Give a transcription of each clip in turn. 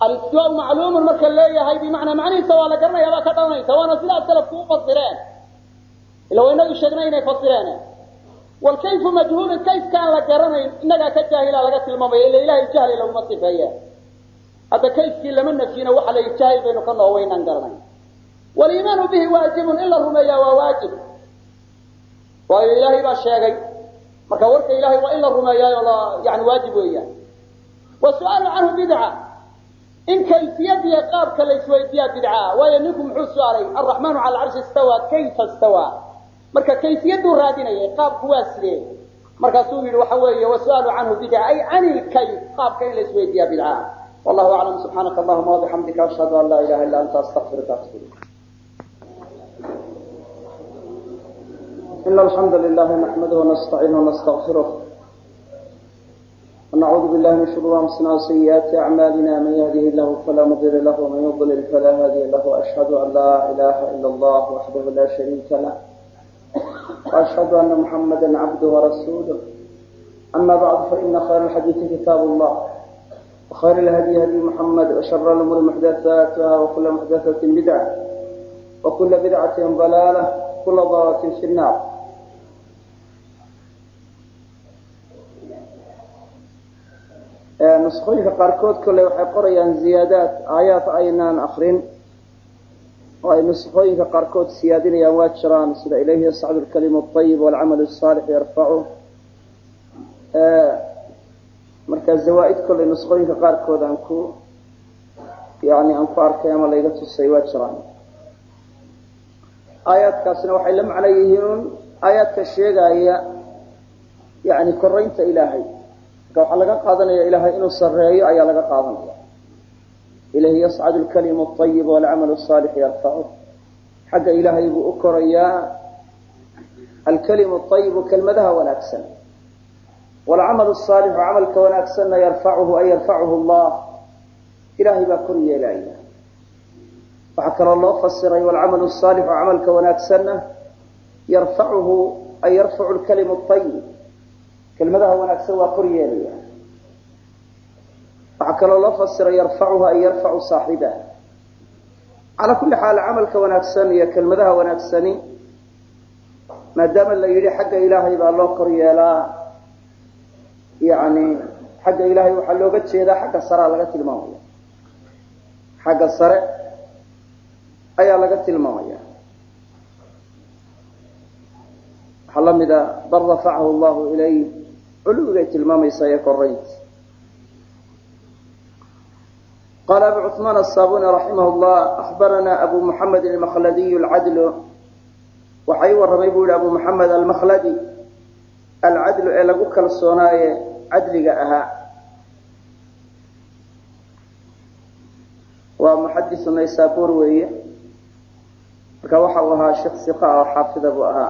الاستواء معلوم marka leeyahay bimacna macnihiisa waa la garanaya ba ka dhalanaysa waana sidaas kala ku fasireen ila waynagu sheegnay inay fasireen wal kayf majhul kayf kan la garanayn inaga ka jaahila laga tilmaamay ila ilaahay jahil lagu masifaya hada kayfki lama nafina waxa la jaahil baynu ka noowaynan garanay wal iimaan bihi waajib illa rumaya wa waajib wa ilaahay ba sheegay marka warka ilaahay waa illa rumaya yani waajib weeyaan wa su'aalu anhu bid'a إن كيفية قاب كالإسويدية بدعاء وينكم حسوا عليه الرحمن على العرش استوى كيف استوى مركا كيفية رادنا قاب كواسلي مركا سومي وحوية وسؤال عنه بدعاء أي عن الكيف قاب كالإسويدية بدعاء والله أعلم سبحانك اللهم وبحمدك أشهد أن لا إله إلا أنت أستغفرك وأتوب إليك إن الحمد لله نحمده ونستعينه ونستغفره ونعوذ بالله من شرور أنفسنا وسيئات أعمالنا من يهده الله فلا مضل له ومن يضلل فلا هادي له وأشهد أن لا إله إلا الله وحده لا شريك له وأشهد أن محمدا عبده ورسوله أما بعد فإن خير الحديث كتاب الله وخير الهدي هدي محمد وشر الأمور محدثاتها وكل محدثة بدعة وكل بدعة ضلالة وكل ضلالة في النار نسخوينka qaarkood kale waxay qorayaan ziyaadaad aayaad aynaan akhrin oo ay nuskhooyinka qaarkood siyaadinayaan waa jiraan sida ilayhi yas'adu al-kalimu at-tayyib wal-'amalu as-salih yarfa'u marka zawaa'id kale nuskhooyinka qaarkood aan ku arkay ama layga tusay waa jiraan aayaadkaasna waxay la macno yihiin aayaadka sheegaya koraynta ilaahay waxa laga qaadanaya ilaahay inuu sareeyo ayaa laga qaadanaya ilayhi yas'adu al-kalimu at-tayyib wal-'amalu as-salih yarfa'u haga ilaahay buu koraya al-kalimu at-tayyib kalmadaha wanaagsan wal-'amalu as-salih 'amalka wanaagsan yarfa'uhu ay yarfa'uhu Allah ilaahay baa koryeelaya waxa kale loo fasiray wal-'amalu as-salih 'amalka wanaagsan yarfa'uhu ay yarfa'u al-kalimu at-tayyib كلمتها ونكسر وقريانية وعكر الله فسر يرفعها أي يرفع صاحبها على كل حال عملك ونكسني كلمتها ونكسني ما دام اللي يري حق إلهي يبقى الله قريالا حق إلهي وحلو قد شيء حق الصراع لقت الماوية حق الصراع أي لقت الماوية حلم إذا بل رفعه الله إليه علوية المامي سيكريت قال أبو عثمان الصابوني رحمه الله أخبرنا أبو محمد المخلدي العدل وحيوى الرميبول أبو محمد المخلدي العدل إلى قكال الصناية عدل أها ومحدث نيسابور وهي فكوحوها شخص ثقة وحافظ أبوها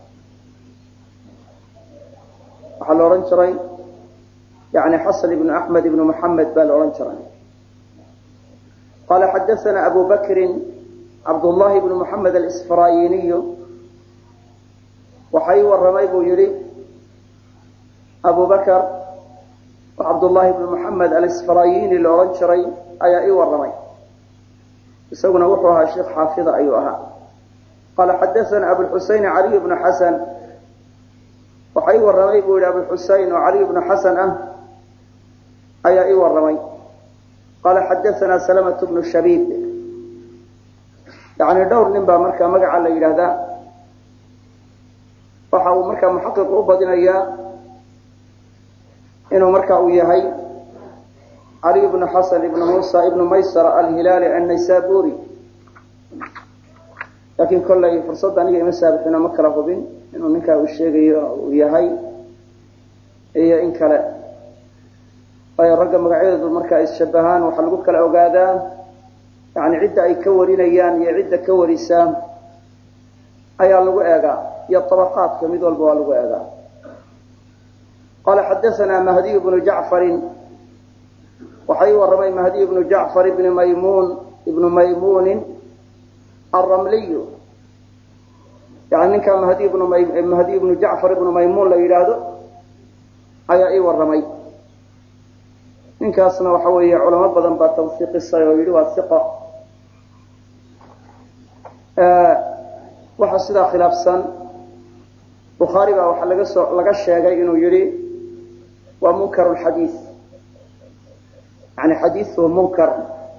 وحال أورنجري حصل بن أحمد بن محمد بن أورنجري قال حدثنا أبو بكر عبد الله بن محمد الإسفرايني وحيوى الرميب يري أبو بكر وعبد الله بن محمد الإسفرايني الأورنجري أي أيوى الرميب يسوون وحوها شيخ حافظ أيها قال حدثنا أبو الحسين علي بن حسن وحيوى الرمي بول أبو الحسين وعلي بن حسن أي أيوى الرمي قال حدثنا سلمة بن الشبيب دور نبا مركا مقع على هذا وحاو مركا محقق أبدنا إياه إنه مركا وياهي علي بن حسن بن موسى بن ميسر الهلالي النيسابوري لكن كل فرصة أن يجي مسابقنا مكره بين إنه منك والشيء وياهي هي إن كلا أي الرقم مقعد المركز الشبهان وحلقوك الأوقادان عدة أي كورين أيام يعدة كوريسان أي اللقاء يا الطبقات كميد والبوالقاء قال حدثنا مهدي بن جعفر وحيوى الرمي مهدي بن جعفر بن ميمون الرملي كان مهدي بن جعفر بن ميمون لا يراده أي والرمي ninkaasna waxa weeye culamo badan baa tawsiiqisay oo yidhi waa siqa waxa sidaa khilaafsan bukhaari baa waxaa laga sheegay inuu yidhi waa munkaru lxadiis yani xadiisuhu munkar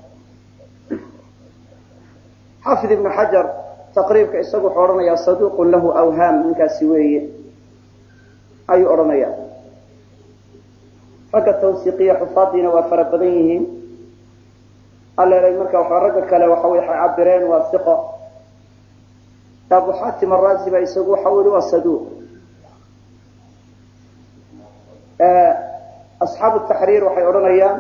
xaafid ibnu xajar taqriibka isagu wuxuu odhanayaa saduuqun lahu awhaam ninkaasi weeye ayuu odhanayaa ragga tawsiiqiya xufaadiina waa fara badan yihiin alleelay marka waxaa ragga kale waxa way cabireen waa siqo abu xaatim araazi baa isagu waxa yihi waa saduuq asxaabu taxriir waxay odhanayaan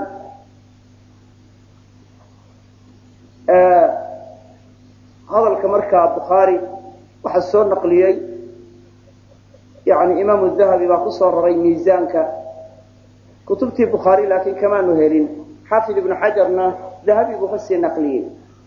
hadalka markaa bukhaari waxaa soo naqliyey yani imaamu dahabi baa ku soo raray miisaanka kutubtii bukhaari laakiin kamaanu helin xaafid ibnu xajarna dahabi buu kasii naqliyey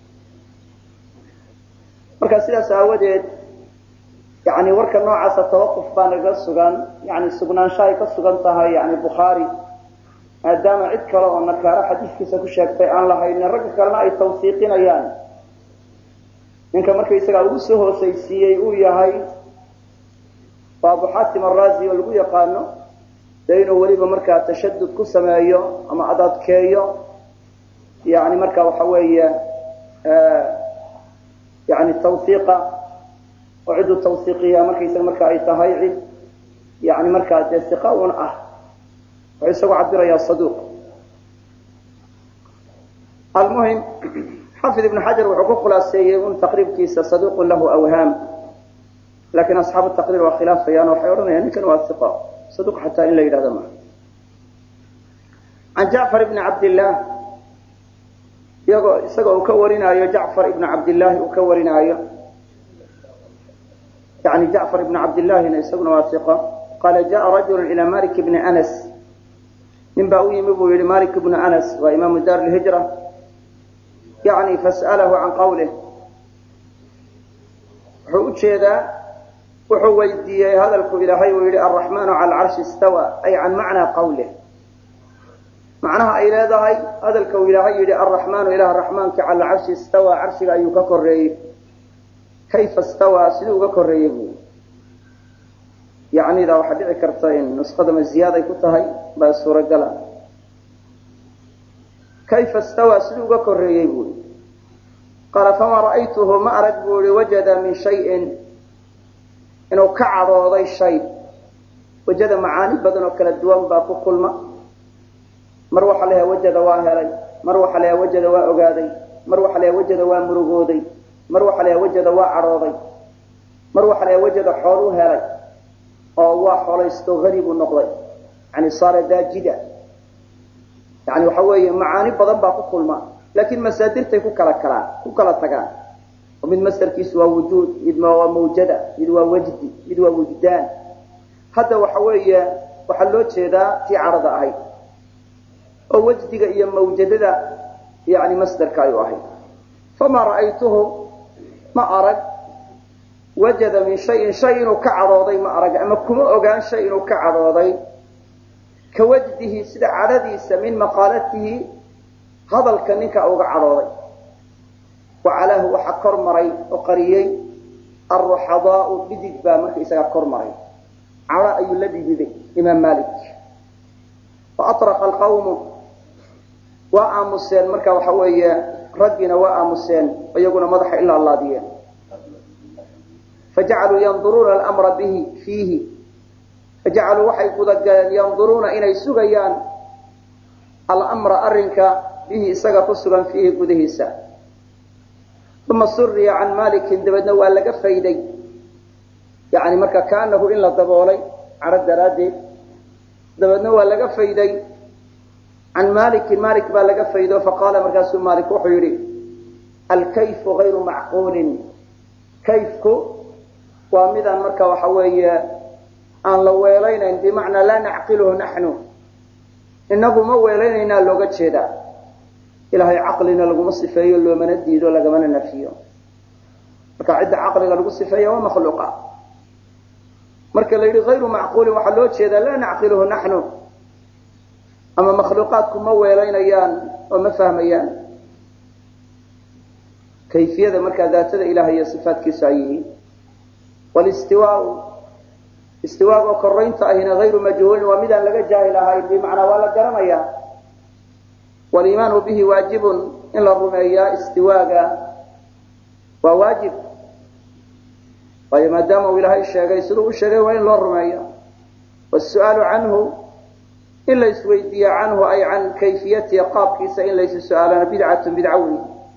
marka sidaas aawadeed yani warka noocaasa tawaquf baa naga sugan yani sugnaansho ay ka sugan tahay yani bukhaari maadaama cid kale oo nakaaro xadiiskiisa ku sheegtay aan lahaynin ragga kalena ay tawsiiqinayaan ninka markaysagaa ugu soo hoosaysiiyey uu yahay waa abu xaatim araazi oo lagu yaqaano dee inuu weliba markaa tashadud ku sameeyo ama adadkeeyo yani marka waxa weeye yani tawsiiqa oo cidduu tawsiiqiya markaysaga marka ay tahay cid yani markaa dee siqa un ah wuxuu isagu cabirayaa saduuq almuhim xaafid ibnu xajar wuxuu ku khulaaseeyey un taqriibkiisa saduuqun lahu awhaam lakin asxaabu taqriir waa khilaafayaan waxay odhanayaan ninkan waa iqa saduuq xataa in la yidhahdo ma can jacfar ibni cabdillaah isaga uu ka warinaayo jacfar ibnu cabdillaahi uu ka warinaayo yani jacfar ibnu cabdillaahina isaguna waa iqa qaala jaءa rajulu ila malik bni anas nin baa u yimi buu yihi malik ibnu anas waa imaamu daar lhijra yani fas'alahu can qawlih wuxuu ujeedaa wuxuu weydiiyey hadalku ilaahay uu yihi alraxmaanu cala alcarshi istawa ay can macnaa qawlih macnaha ay leedahay hadalka uu ilaahay yihi alraxmaanu ilaah raxmaanka cala alcarshi istawa carshiga ayuu ka koreeyey kayfa istawa siduu uga koreeyey buu yacnidaa waxaa dhici karta in nuskhadama ziyaaday ku tahay baa suuragala kayfa istawa siduu uga koreeyey buu qaala famaa ra'aytuhu ma arag buu ihi wajada min shayin inuu ka cadhooday shay wajada macaani badan oo kala duwan baa ku kulma mar waxaa la yahay wajada waa helay mar waxaa la yahay wajada waa ogaaday mar waxaa la yahay wajada waa murugooday mar waxaa la yahay wajada waa cadhooday mar waxaa la yahay wajada xooluu helay oo waa xolaysto hani buu noqday yani saara daajida yani waxa weeye macaani badan baa ku kulma laakiin masaadirtay ku kala tagaan oo mid masdarkiisu waa wujuud mid waa mawjada mid waa wajdi mid waa wujdaan hadda waxa weeye waxaa loo jeedaa tii carada ahayd oo wajdiga iyo mawjadada yani masdarka ayuu ahayd famaa ra'aytuhu ma arag wajada min shayin shay inuu ka cadhooday ma arag ama kuma ogaan shay inuu ka cadhooday ka wajdihi sida cadhadiisa min maqaalatihi hadalka ninka uga cadhooday wacalaahu waxaa kor maray oo qariyey alruxadaau dhidid baa marka isagaa kor maray cadho ayuu la dhididay imaam malik faatraqa alqawmu waa aamuseen marka waxa weeye raggiina waa aamuseen iyaguna madaxa ilaa allaadiyeen fajacaluu yanduruuna almra bihi fiihi fajacaluu waxay gudagaleen yanduruuna inay sugayaan almra arrinka bihi isaga ku sugan fiihi gudihiisa uma suriya can malikin dabeedna waa laga fayday yani marka kaanahu in la daboolay cadho daraaddeed dabeedna waa laga fayday can malikin malik baa laga faydo faqaala markaasuu malik wuxuu yihi alkayfu gayru macquulin kayfku waa midaan marka waxa weeye aan la weelaynayn bimacnaa laa nacqiluhu naxnu inagu ma weelaynaynaa looga jeedaa ilahay caqlina laguma sifeeyo loomana diido lagamana nafiyo marka cidda caqliga lagu sifeeya waa makhluuqa marka la yidhi ayru macquulin waxaa loo jeedaa laa nacqiluhu naxnu ama makhluuqaadku ma weelaynayaan oo ma fahmayaan kayfiyada markaa daatada ilaahay iyo sifaatkiisu ay yihiin. walistiwaau istiwaaga koraynta ahina hayru majhuulin waa midaan laga jaahil ahayn, bimacnaa waa la garanayaa. waliimaanu bihi waajibun in la rumeeyaa istiwaaga waa waajib, waayo maadaama uu ilaahay sheegay siduu u sheegay waa in loo rumeeya. wasu'aalu canhu in la isweydiiya canhu ay can kayfiyatihi qaabkiisa in laysu su-aalana bidcatun bidca wey.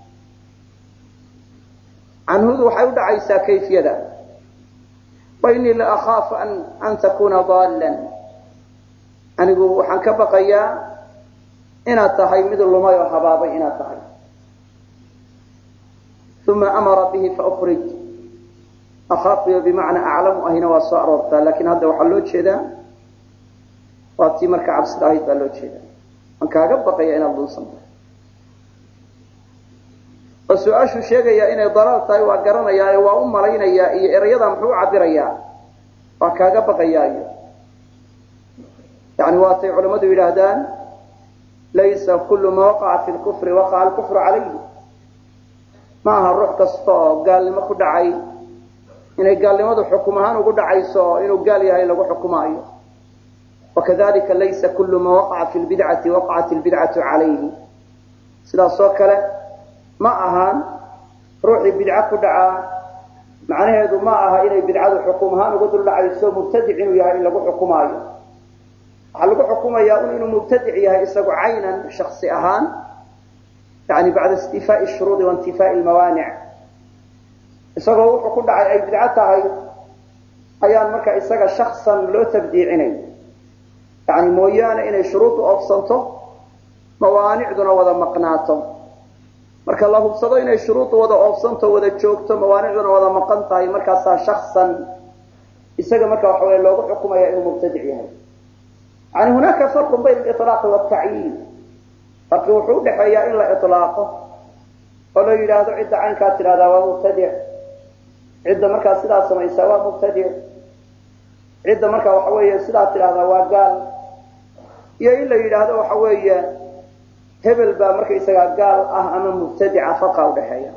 canhudu waxay u dhacaysaa kayfiyada. wainii la akhaafu an takuna daalan, anigu waxaan ka baqayaa inaad tahay mid lumay oo habaabay inaad tahay. uma amara bihi faukhrij, akhaafiyo bimacnaa aclamu ahina waa soo aroortaa, laakiin hadda waxaa loo jeedaa waa tii marka cabsida ahayd baa loo jeedaa. waan kaaga baqaya inaad luusan tahay. oo su-aashu sheegaya inay dalaal tahay waa garanayaa ee waa u malaynayaa iyo erayada muxuu u cabirayaa waa kaaga baqayaa iyo yani waatay culammadu yidhaahdaan laysa kullu ma waqaca fi lkufri waqaca alkufru calayhi. ma aha ruux kasta oo gaalnimo ku dhacay inay gaalnimadu xukum ahaan ugu dhacayso oo inuu gaal yahay lagu xukumaayo. wakadalika laysa kullu ma waqaca fi lbidcati waqacat lbidcatu calayhi. sidaas oo kale ma ahaan ruuxii bidco ku dhacaa macnaheedu ma aha inay bidcadu xukum ahaan ugu dul dhacayso mubtadic inuu yahay in lagu xukumaayo. waxaa lagu xukumayaa inuu mubtadic yahay isagu caynan shaksi ahaan, yani bacda istifaa'i shuruudi wa intifaa'i lmawaanic. isagoo wuxuu ku dhacay ay bidco tahay ayaan marka isaga shaksan loo tabdiicinay, yani mooyaane inay shuruuddu oofsanto mawaanicduna wada maqnaato. marka la hubsado inay shuruuddu wada oofsanto wada joogto mawaanicduna wada maqan tahay, markaasaa shaksan isaga marka waxa wey loogu xukumaya inuu mubtadic yahay. yani hunaaka farqun bayna aliطlaaqi waaltacyiin, farqi wuxuu udhaxeeyaa in la iطlaaqo oo la yidhaahdo cidda caynkaa tidhahdaa waa mubtadic, cidda markaa sidaa samaysaa waa mubtadic, cidda marka waxa weeye sidaa tidhahdaa waa gaal, iyo in la yidhaahdo waxa weeye hebel baa markaysagaa gaal ah ama mubtadica, farqa udhaxeeya.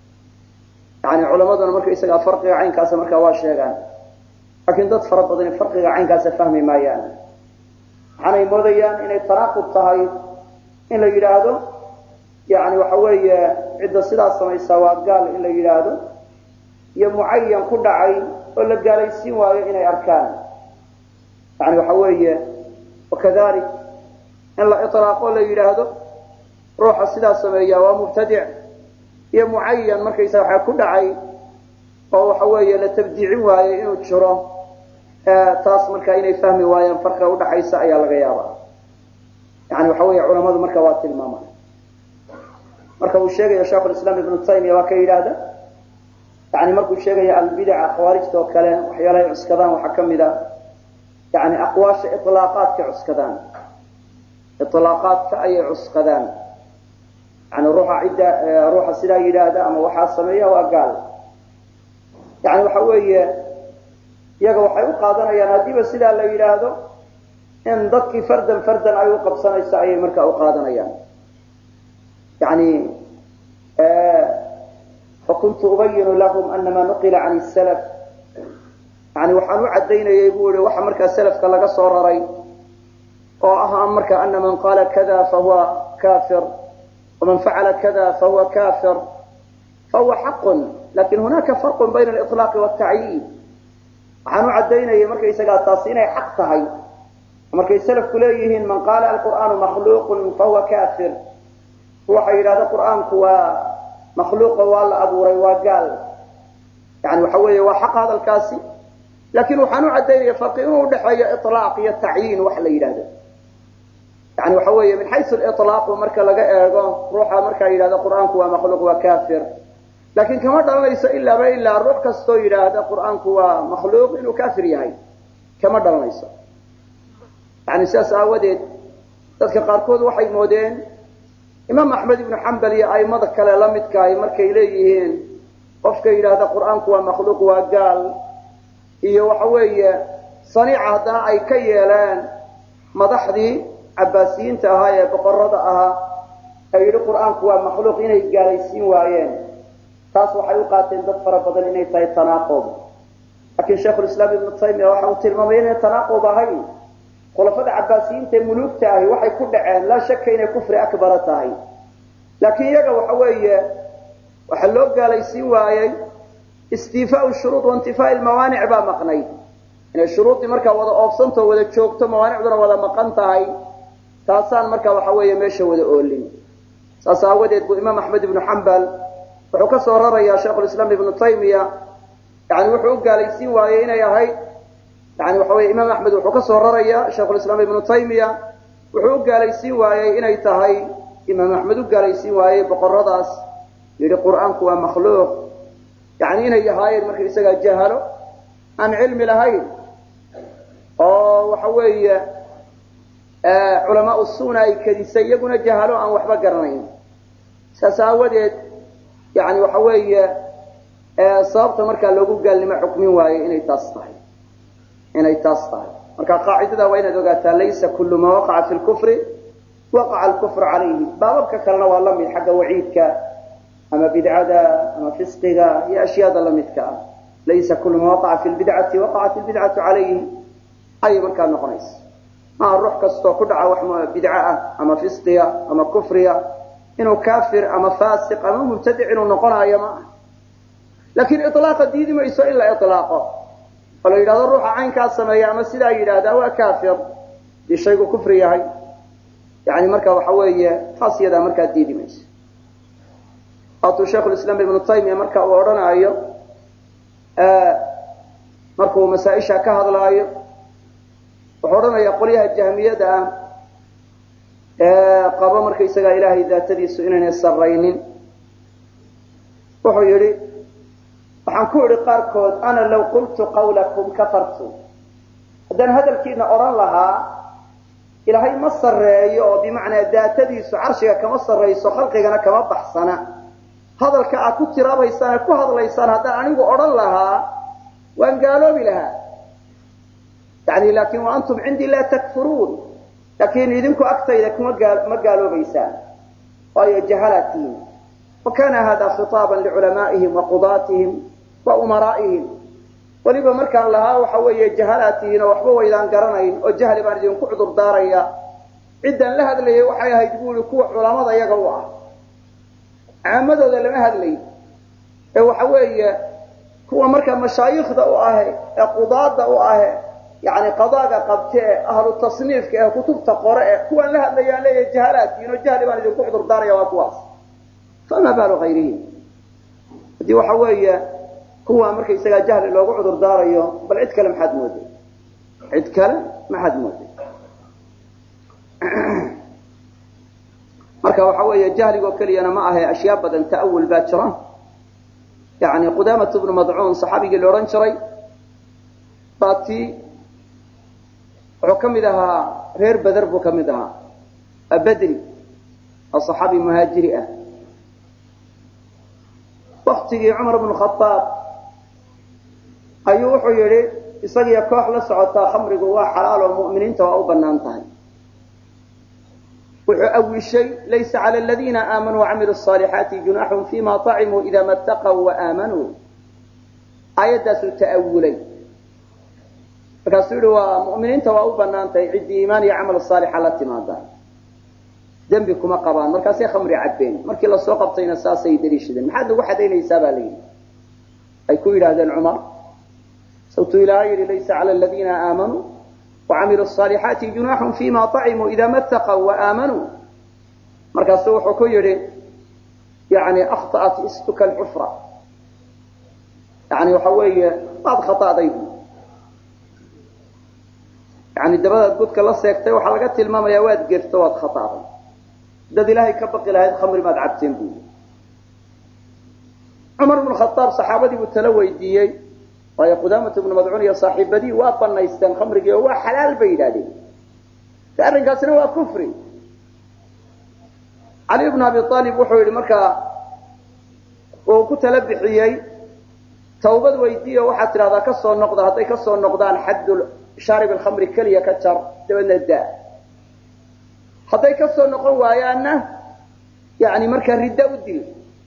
yani culamaduna markaysagaa farqiga caynkaasa markaa waa sheegaan, laakiin dad fara badani farqiga caynkaasa fahmi maayaan. waxaanay moodayaan inay tanaaqud tahay in la yidhaahdo yani waxa weeye cidda sidaas samaysaa waa gaal in la yidhaahdo, iyo mucayan ku dhacay oo la gaalaysiin waayo inay arkaan. yani waxa weeye wakadalik in la iطlaaqo la yidhaahdo ruuxa sidaa sameeya waa mubtadic, iyo mucayan markaysaga waxa ku dhacay oo waxa weeye la tabdiicin waayo inuu jiro, taas marka inay fahmi waayaan farqiga udhaxaysa ayaa laga yaabaa. yani waxa weeye culamadu marka waa tilmaamaan. marka uu sheegaya sheikhulislaam ibnu taymiya waa ka yidhaahda, yani markuu sheegaya albidaca khawaarijta oo kale waxyaalahay cuskadaan waxaa kamid a yani aqwaasha ilaaqaadka cuskadaan, ilaaqaadka ayay cuskadaan. yani ruuxa sidaa yidhaahda ama waxaa sameeya waa gaal. yani waxa weeye iyaga waxay u qaadanayaan haddiiba sidaa la yidhaahdo in dadkii fardan fardan ay u qabsanayso ayay markaa u qaadanayaan. yani fakuntu ubayinu lahum anama nuqila can salaf, yani waxaan u cadaynayay bu i waxa markaa salafka laga soo raray oo ah marka ana man qaala kada fahuwa kafir waman facala kada fahuwa kafir fahuwa xaqun, lakin hunaka farqu bayna aliطlaaqi wاtacyiin. waxaan u cadaynayay markaysagaa taasi inay xaq tahay. markay salafku leeyihiin man qaala alqur'aanu makhluuqun fahuwa kafir, ruuxa yidhahda qur'aanku waa makhluuqo waa la abuuray waa gaal, yani waxa weeye waa xaq hadalkaasi. lakin waxaan u cadaynaya farqi inuu udhaxeeyo iطlaaq iyo tacyiin wax la yidhahdo. yani waxa weeye min xaysu liطlaaqu marka laga eego ruuxa markaa yidhahda qur'aanku waa makhluuq waa kafir, lakin kama dhalanayso ilaaba ilaa ruux kastoo yidhaahda qur'aanku waa makhluuq inuu kafir yahay, kama dhalanayso. yani sidaas aawadeed dadka qaarkood waxay moodeen imaam axmed ibnu xambal iyo aimada kale la midkaay markay leeyihiin qofka yidhaahda qur'aanku waa makhluuq waa gaal, iyo waxa weeye saniica haddana ay ka yeeleen madaxdii cabbaasiyiinta ahaa ee boqorada ahaa ee yidhi qur'aanku waa makhluuq inay gaalaysiin waayeen taas waxay u qaateen dad fara badan inay tahay tanaaqub laakiin shaykhulislaam ibnu taymiya waxa uu tilmaamay inay tanaaqub ahayn khulafada cabbaasiyiinta ee muluugta ahi waxay ku dhaceen laa shaka inay kufri akbara tahay laakiin iyaga waxa weeye waxaa loo gaalaysiin waayey istiifaau shuruud waintifaa'i lmawaanic baa maqnayd inay shuruuddii markaa wada oobsantao wada joogto mawaanicduna wada maqan tahay taasaan markaa waxa weeye meesha wada oolin saas aawadeed buu imaam axmed ibnu xambal wuxuu ka soo rarayaa shaykhulislaam ibnu taymiya yani wuxuu u gaalaysiin waayey inay ahayd yani waxa weye imaam axmed wuxuu ka soo rarayaa shaykhulislaam ibnu taymiya wuxuu u gaalaysiin waayey inay tahay imaam axmed u gaalaysiin waayey boqoradaas yidhi qur'aanku waa makhluuq yani inay ahaayeen marka isagaa jahalo aan cilmi lahayn oo waxa weeye culamaau suuna ay kedisay iyaguna jahalo aan waxba garanayn saas aawadeed yani waxa weeye sababta markaa loogu gaalnimo xukmin waayey inay taas tahay marka qaacidada waa inaad ogaataa laysa kullu ma waqaca fi lkufri waqaca alkufru calayhi baababka kalena waa la mid xagga waciidka ama bidcada ama fisqiga iyo ashyaada lamidka ah laysa kullu ma waqaca fi lbidcati waqacat ilbidcatu calayhi ayay markaa noqonaysa maaha ruux kastoo ku dhaca wax bidco ah ama fisqiga ama kufriga inuu kaafir ama faasiq ama mubtadic inuu noqonayo ma aha laakiin ilaaqa diidi mayso in la ilaaqo oo la yidhahdo ruuxa caynkaa sameeya ama sidaa yidhaahdaa waa kaafir dii shaygu kufri yahay yani marka waxa weeye taas iyadaa markaa diidi mayso waatuu shaykhulislaam ibnu taymiya marka uu odhanaayo markuu masaa-isha ka hadlaayo wuxuu odhanayaa qolyaha jahmiyada ah qabo markaysagaa ilaahay daatadiisu inaynay sarraynin wuxuu yidhi waxaan ku idhi qaarkood ana law qultu qawlakum kafartu haddaan hadalkiina odhan lahaa ilaahay ma sarreeyo oo bimacnaa daatadiisu carshiga kama sarrayso khalqigana kama baxsana hadalka aad ku tiraabaysaan ee ku hadlaysaan haddaan anigu odhan lahaa waan gaaloobi lahaa yani laakin wa antum cindii laa takfuruun laakiin idinku agtayda ma gaaloobaysaan waayo jahalaatiin wa kana hada khitaaban liculamaa'ihim wa qudaatihim wa umaraa'ihim weliba markaan lahaa waxa weeye jahalaatihiin oo waxba waydaan garanayn oo jahli baan idinku cudur daaraya ciddaan la hadlayay waxay ahayd buui kuwa culamada iyaga u ah caamadooda lama hadlayn ee waxa weeye kuwa markaa mashaayikhda u ahe ee qudaada u ahe yani qadaaga qabte ee ahlu tasniifka ee kutubta qore ee kuwaan la hadlayaan leeyahay jahalaadkiin oo jahli baan idinku cudur daaraya waa kuwaas fama baalu hayrihim haddii waxa weeye kuwa markaysagaa jahli loogu cudur daarayo bal cid kale maxaad mooday marka waxa weeye jahligoo keliyana ma ahe ashyaa badan ta'awul baa jira yani qudaamatu bnu madcuun saxaabigii la odhan jiray baatii wuxuu ka mid ahaa reer beder buu ka mid ahaa abedri oo saxaabi muhaajiri ah waktigii cumar bnu khaaab ayuu wuxuu yidhi isagiyo koox la socotaa khamrigu waa xalaal oo mu'miniinta waa u banaan tahay wuxuu awishay laysa cala aladiina aamanuu wacamiluu الصaalixaati junaaxun fima طacimuu ida ma اtaqw waaamanuu aayaddaasuu ta'awulay markaasuu yihi waa mu'miniinta waa u banaan tahay ciddii iimaan iyo camal saalixa la timaada dembi kuma qabaan markaasay khamri cabbeen markii lasoo qabtayna saasay daliishadeen maxaad nagu xadaynaysaa baa la yidhi ay ku yidhaahdeen cumar sawtuu ilaahay yidhi laysa cala aladiina aamanuu wacamiluu الصaalixaati junaaxun fima طacimuu ida ma اtaqw waaamanuu markaasuu wuxuu ku yidhi yani akhطأat istuka alxufra yani waxa weeye waad khaطa'day bu yani dabadaad godka la seegtay waxaa laga tilmaamayaa waad gefto waad khaطa'day dad ilaahay ka baqi lahayd khamri maad cabteen bu yidhi cumar bnu khaaab saxaabadii buu tala weydiiyey waayo qudaamatu bnu madcuun iyo saaxiibadii waa banaysteen khamrigii oo waa xalaal bay yidhahdeen de arrinkaasina waa kufri cali bnu abi aalib wuxuu yidhi markaa uu ku tala bixiyey tawbad weydiiyo waxaad tidhahdaa ka soo noqda hadday ka soo noqdaan xaddu shaarib alkhamri keliya ka jar dabeedna daa hadday ka soo noqon waayaanna yani markaa riddo u dil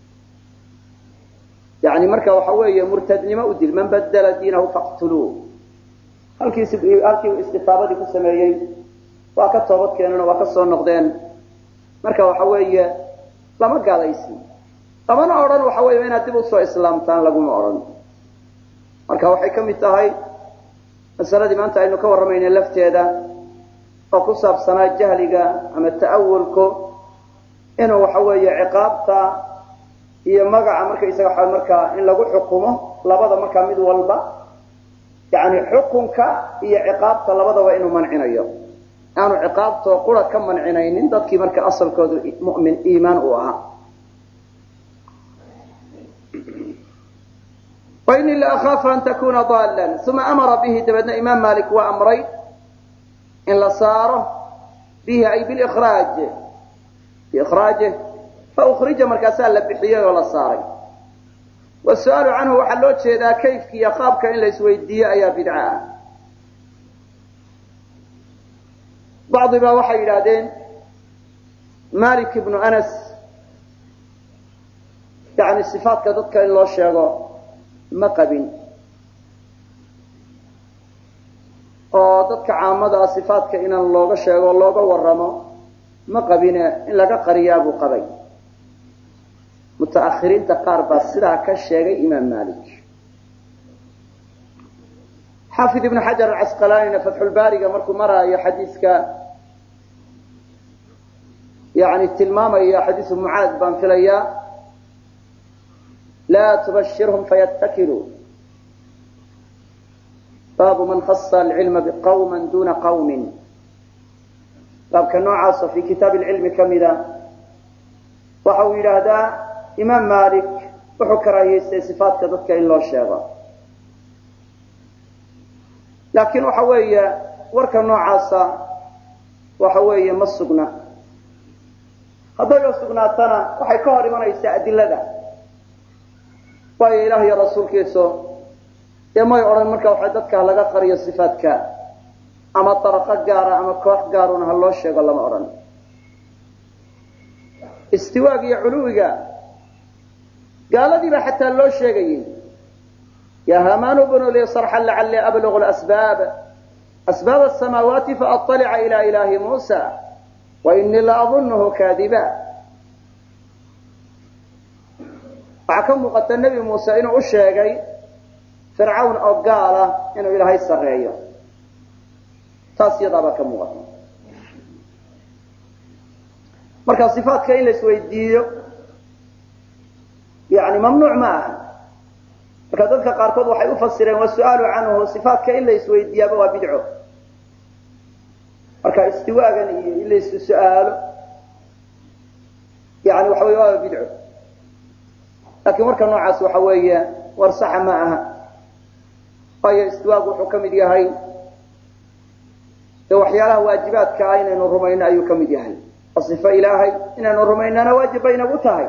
yani marka waxa weeye murtadnimo u dil man badala diinahu faqtuluuh halkii istitaabadii ku sameeyey waa ka toobad keeneen waa ka soo noqdeen marka waxa weeye lama gaalaysin lamana odhan waxa weeye inaad dib u soo islaamtaan laguma odhan marka waxay ka mid tahay masaladii maanta aynu ka warramaynay lafteeda oo ku saabsanaa jahliga ama ta'awulku inuu waxa weeye ciqaabta iyo magaca markaysaga waxa markaa in lagu xukumo labada markaa mid walba yani xukunka iyo ciqaabta labadaba inuu mancinayo aanu ciqaabtoo qura ka mancinaynin dadkii marka asalkoodu mu'min iimaan u ahaa وإني لأخاف أن تكون ضالا ثم أمر به دبنا إمام مالك وأمري إن لصاره به أي بإخراجه فأخرج مركزا لبحيه ولا صاري والسؤال عنه وحلوت شيء كيف يخافك إن ليس ويدية أي بدعاء بعض ما وحي إلى مالك بن أنس يعني الصفات كذلك إن الله شيء ma qabin oo dadka caamada sifaadka inaan looga sheego looga warramo ma qabine in laga qariyaa buu qabay mutaakhiriinta qaar baa sidaa ka sheegay imaam Maalik xaafid ibn Hajar al-Asqalani Fathul Bariga markuu maraayo xadiiska yani tilmaamaya xadiisu Muaad baan filaya لا تبشرهم فيتكلوا باب من خص العلم بقوما دون قوم باب كنوع في كتاب العلم كمذا وحويل هذا إمام مالك وحكره صفات كذلك إلا الشيطان لكن وحوية ورك النوع وحوية ما السقنا هذا السقنا تنا وحيكهر من يستأدل له waayo ilaahay rasuulkiisu may oran marka waxa dadka laga qariyo sifaadka ama taraqa gaara ama koox gaaruna ha loo sheego lama oran istiwaaga iyo culuwiga gaaladiiba xataa loo sheegayay ya haman ibn li sarha la'alli ablugh al-asbab asbab as-samawati fa attali'a ila ilahi Musa wa inni la adhunnuhu kadiba waxaa ka muuqata nebi muuse inuu u sheegay fircawn oo gaala inuu ilaahay sarreeyo taas iyadaabaa ka muuqata marka sifaadka in la isweydiiyo yani mamnuuc ma aha marka dadka qaarkood waxay u fasireen wasu'aalu canhu sifaadka in la isweydiiyaaba waa bidco marka istiwaagan iyo in la isu su'aalo yani waxa wey waa bidco laakiin warka noocaas waxa weeye war saxa ma aha waayo istiwaagu wuxuu ka mid yahay waxyaalaha waajibaadka ah inaynu rumayno ayuu ka mid yahay صفة إلهي إننا رمينا واجب بين أبوتاهي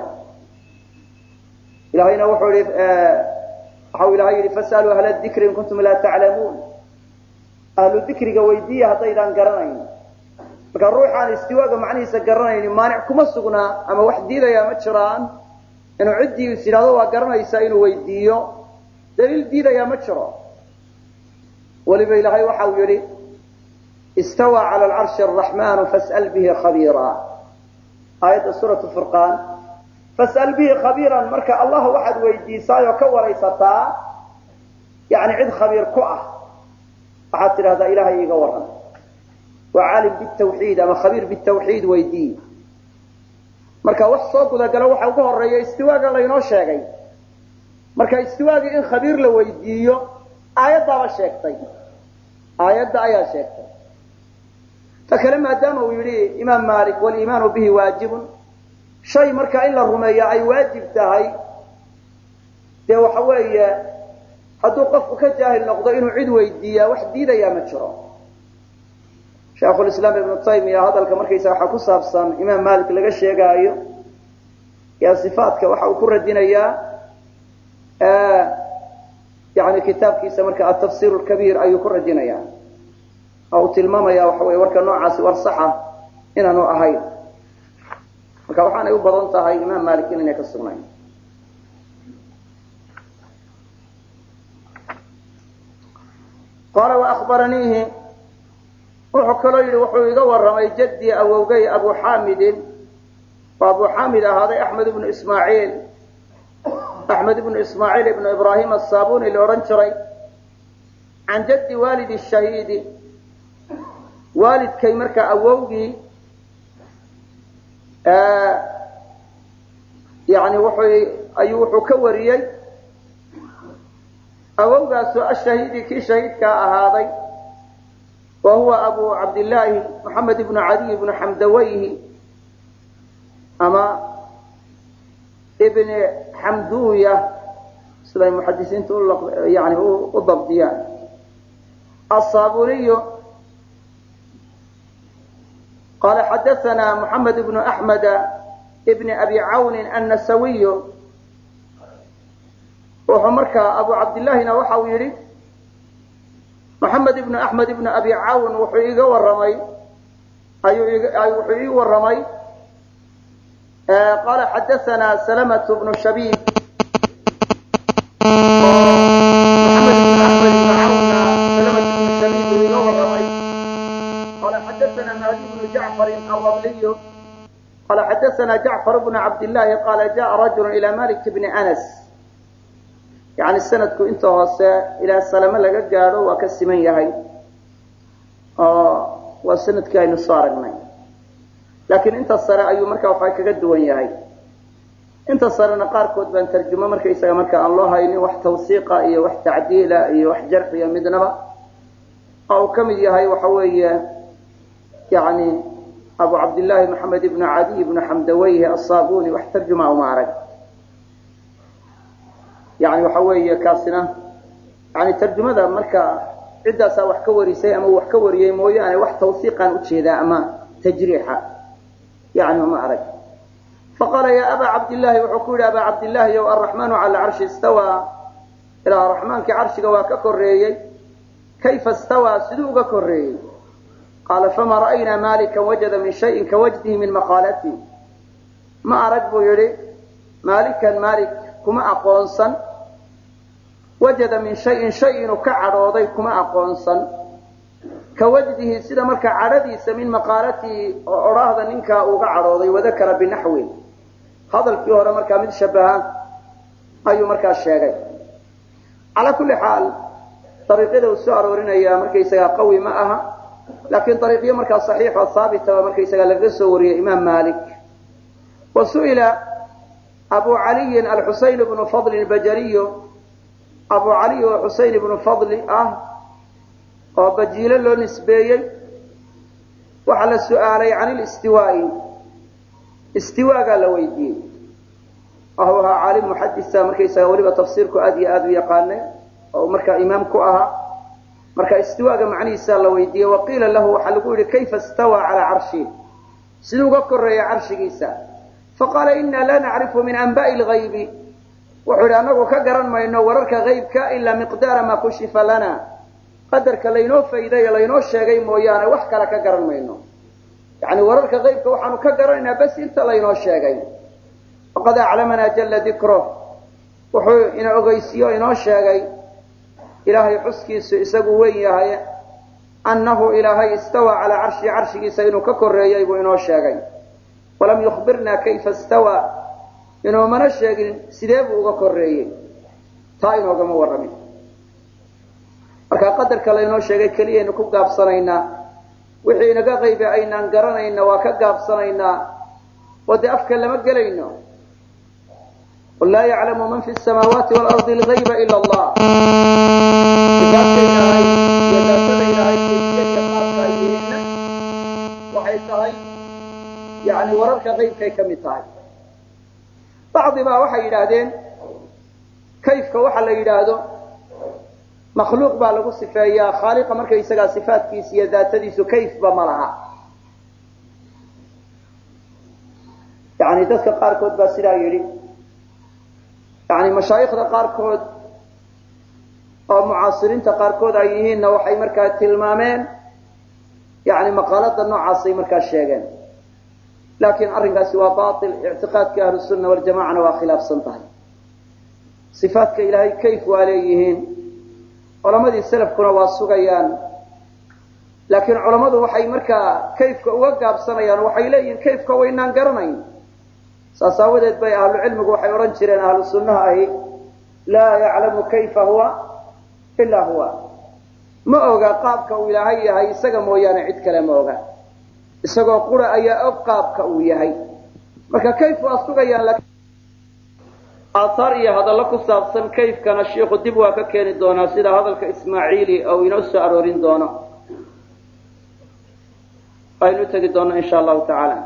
إلهينا وحولي حول إلهي فاسألوا أهل الذكر إن كنتم لا تعلمون أهل الذكر قويدية هطيدان قرنين فكان روح عن استواء معني سقرنين مانعكم السقنا أما وحدي ذا يا متشران إنه عدي يسيرادوا وقرنا يسائلوا ويديو دليل دي ذا يا متشران ولبا إلهي وحاو يري استوى على العرش الرحمن فاسأل به خبيرا آية سورة الفرقان فاسأل به خبيرا مركا الله واحد ويديسا يكور يسطا يعني عد خبير كؤة حتى هذا إلهي يقورنا وعالم بالتوحيد أما خبير بالتوحيد ويدي مركا وحصوت وذا قالوا وحوقه الرئي استواء قال ينو الشاقي مركا استواء إن خبير لو يديه آيات دعوة الشاكتين آيات دعوة الشاكتين فكلمة دامه يري إمام مالك والإيمان به واجب شيء مركا إلا الرمية أي واجب تهي ده وحوية حدو قفك كجاهل نقضى إنه عد ويدية وحديدة يا مجرى شيخ الإسلام ابن تيمية هذا الكمركا يساحا كصابصان إمام مالك لقى الشيء يا صفاتك وحاو كرة الدينية يعني كتاب كيسا مركا التفسير الكبير أي كرة الدينية أو تلماما يا وحوي وركا نوعاس ورصحة inaanu ahayn marka waxaanay u badan tahay imaam Maalik inay ka sugnayn qala wa akhbaranihi wuxuu kaloo yidhi wuxuu iga warramay jaddii awowgay abu xaamidin waa abu xaamid ahaaday axmed ibnu ismaaciil ibnu ibraahim assaabuni la odhan jiray can jaddi waalidi shahiidi waalidkay markaa awowgii yani wuxuu ka wariyey awowgaasoo ashahiidi kii shahiidkaa ahaaday wa huwa abu cabdillaahi moxamed ibnu cadiy ibnu xamdawayhi ama ibni xamduya siday muxadisiintu yani u dabdiyaan الصابوني قال حدثنا محمد بن أحمد ابن أبي عون النسوي وحمرك أبو عبد الله وحو يري محمد بن أحمد بن أبي عون وحيق والرمي وحيق والرمي قال حدثنا سلمة بن شبيب الرملي قال حدثنا جعفر بن عبد الله قال جاء رجل إلى مالك بن أنس يعني السند انت إلى السلام لقد قالوا وكسمن يهي والسند كاين صارقنا لكن انت الصلاة أي مركة وحاك قد وين يهي انت الصلاة نقار كود بان ترجمة مركة إساق مركة الله إني وح توثيقة إيه وح تعديلة إيه وح جرح يا مدنبا أو كم يهي وحوية يعني أبو عبد الله محمد بن عدي بن حمدويه الصابوني واحترجمه معرك يعني وحوية كاسنة يعني ترجمة ذا مركة عدة سا وحكوري سي أما وحكوري مويا يعني وح توثيقا أتشهد أما تجريحا يعني معرك فقال يا أبا عبد الله وحكول أبا عبد الله يو الرحمن على العرش استوى إلى الرحمن كعرش قواك كريي كيف استوى سدوك كريي قال فما رأينا مالكا وجد من شيء كوجده من مقالته ما أرد يري مالكا مالك كما أقونسا وجد من شيء كعروضي كما أقونسا كوجده سيدا مركا عرديس من مقالته أراهضا ننكا أغعروضي وذكر بنحو هذا الكيورا مركا من شبهان أي مركا الشيغي على كل حال طريقة السؤال ورنا يا مركا يساقا قوي معها لكن طريقية مركز صحيحة وثابتة ومركز لقصوري إمام مالك وسئل أبو علي الحسين بن فضل البجري أبو علي وحسين بن فضل وبجيل له نسبيا وحل السؤال عن الاستواء استواء قال ويدي أهو عالم محدث مركز ولي تفسيرك أدي يقالنا أو مركز إمامك marka istiwaaga macnihiisa la weydiiyay waqiila lahu waxa lagu yiri kayfa istawa ala arshi sidoo ga koreeya arshigiisa faqala inna la na'rifu min anba'i al-ghayb wa anagu ka garan mayno wararka ghaybka illa miqdara ma kushifa lana qadarka layno faa'iiday layno sheegay mooyaane wax kale ka garan mayno yani wararka ghaybka waxaanu ka garanaynaa bas inta layno sheegay faqad a'lamana jalla dhikruhu wuxuu ina ogeysiyo inoo sheegay إلهي حسكيس إساقوا وياهي أنه إلهي استوى على عرشي سينو ككريي إنو الشاقي ولم يخبرنا كيف استوى إنو من الشاقي سيديبه ككريي تاينو قمو ورمي أركا قدر كلا إنو الشاقي كليه إنو كقاب صنينا وحين غيب أين انقرنا وكقاب صنينا ودي أفكا لما قلينا قل لا يعلم من في السماوات والأرض الغيب إلا الله يعني وررك غيب كي كمثال بعض ما وحي يرادين كيف كوحل يرادو مخلوق بالغو صفايا خالق مركا يسغى صفات كيسية ذاتديسو كيف بمرها يعني تسكى قاركود باسرا يريد يعني مشايخ قاركود أو معاصرين تقاركود أيهن وحي مركا تلمامين يعني مقالات النوع عصي مركا الشيغان laakiin arrinkaasi waa baatil ictiqaadka ahlu sunna waljamacana waa khilaafsan tahay sifaatka ilaahay kayf waa leeyihiin culamadii salafkuna waa sugayaan laakiin culammadu waxay markaa kayfka uga gaabsanayaan waxay leeyihiin kayfka waynaan garanayn saas aawadeed bay ahlucilmigu waxay odhan jireen ahlu sunnaha ahi laa yaclamu kayfa huwa ilaa huwa ma oga qaabka uu ilaahay yahay isaga mooyaane cid kale ma oga isagoo qura ayaa og qaabka uu yahay marka kayf waa sugayaan aahaar iyo hadallo ku saabsan kayfkana shiikhu dib waa ka keeni doonaa sida hadalka ismaaciili oo inoo soo aroorin doono aynu tegi doono insha allahu tacaala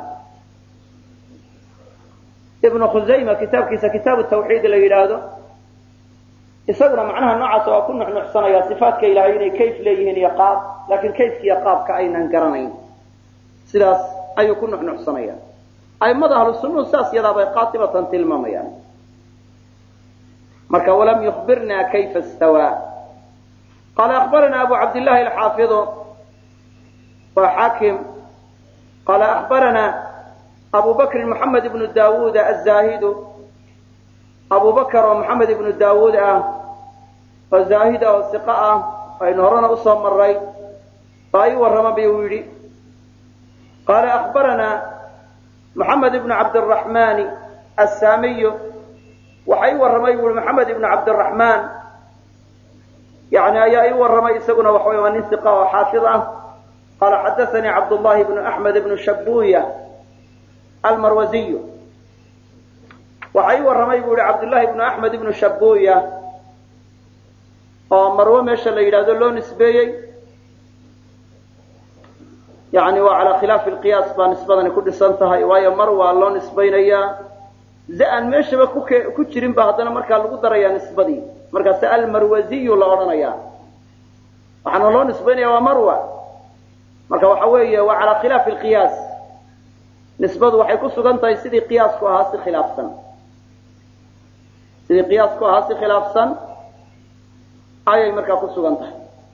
ibnu khusayma kitaabkiisa kitaabu tawxiid la yidhaahdo isaguna macnaha noocaasa waa ku nuxnuxsanaya sifaatka ilaahay inay kayf leeyihiin iyo qaab laakiin kayfkiiyo qaabka aynan garanayn sidaas ayuu ku nuxnuxsanaya aimada ahlu sunnuhu saas yadaabay qaatibatan tilmaamayaan marka walam yukhbirna kayfa istawaa qala akhbarana abu cabdillahi alxaafidu wa xaakim qala akhbarana abu bakr moxamed ibnu daawuud azaahidu abu bakr oo moxamed ibnu daawuud ah oo zaahid ah oo siqa ah aynu horena usoo maray baa ii warrama bay uu yidhi qaala akhbarana moxamed ibnu cabdiraxmaani assaamiyu waxa ii warramay buu yihi moxamed ibnu cabdiraxmaan yani ayaa ii warramay isaguna waxa wey waa nin siqa oo xaafid ah qaala xadaanii cabdullahi bnu axmed ibnu shabuya almarwaziyu waxa ii warramay buu yihi cabdullahi ibnu axmed ibnu shabuya oo marwo meesha la yidhaahdo loo nisbeeyey yani waa calaa khilaafi lqiyaas baa nisbadani ku dhisan tahay waayo mar waa loo nisbaynayaa za-an meeshaba ku jirin ba haddana markaa lagu darayaa nisbadii markaase almarwaziyu la odhanayaa waxaana loo nisbaynaya waa marwa marka waxa weeye waa calaa khilaafi lqiyaas nisbadu waxay ku sugan tahay sidii qiyaasku ahaa si khilaafsan ayay markaa ku sugan tahay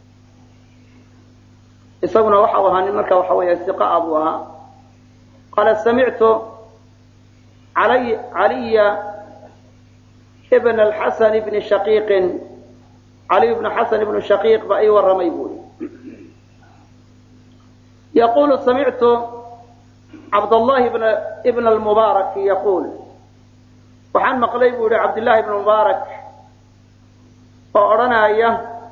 isaguna waxau ahaa nin marka waxa weeye siqaa buu ahaa qaala samictu caliya bn alxasan bni shaqiiqin caliy bnu xasan ibnu shaqiiq baa ii warramay buuri yaqulu samictu cabdallahi bna almubaarak yaquul waxaan maqlay buu yihi cabdillahi ibnu mubaarak oo odhanaya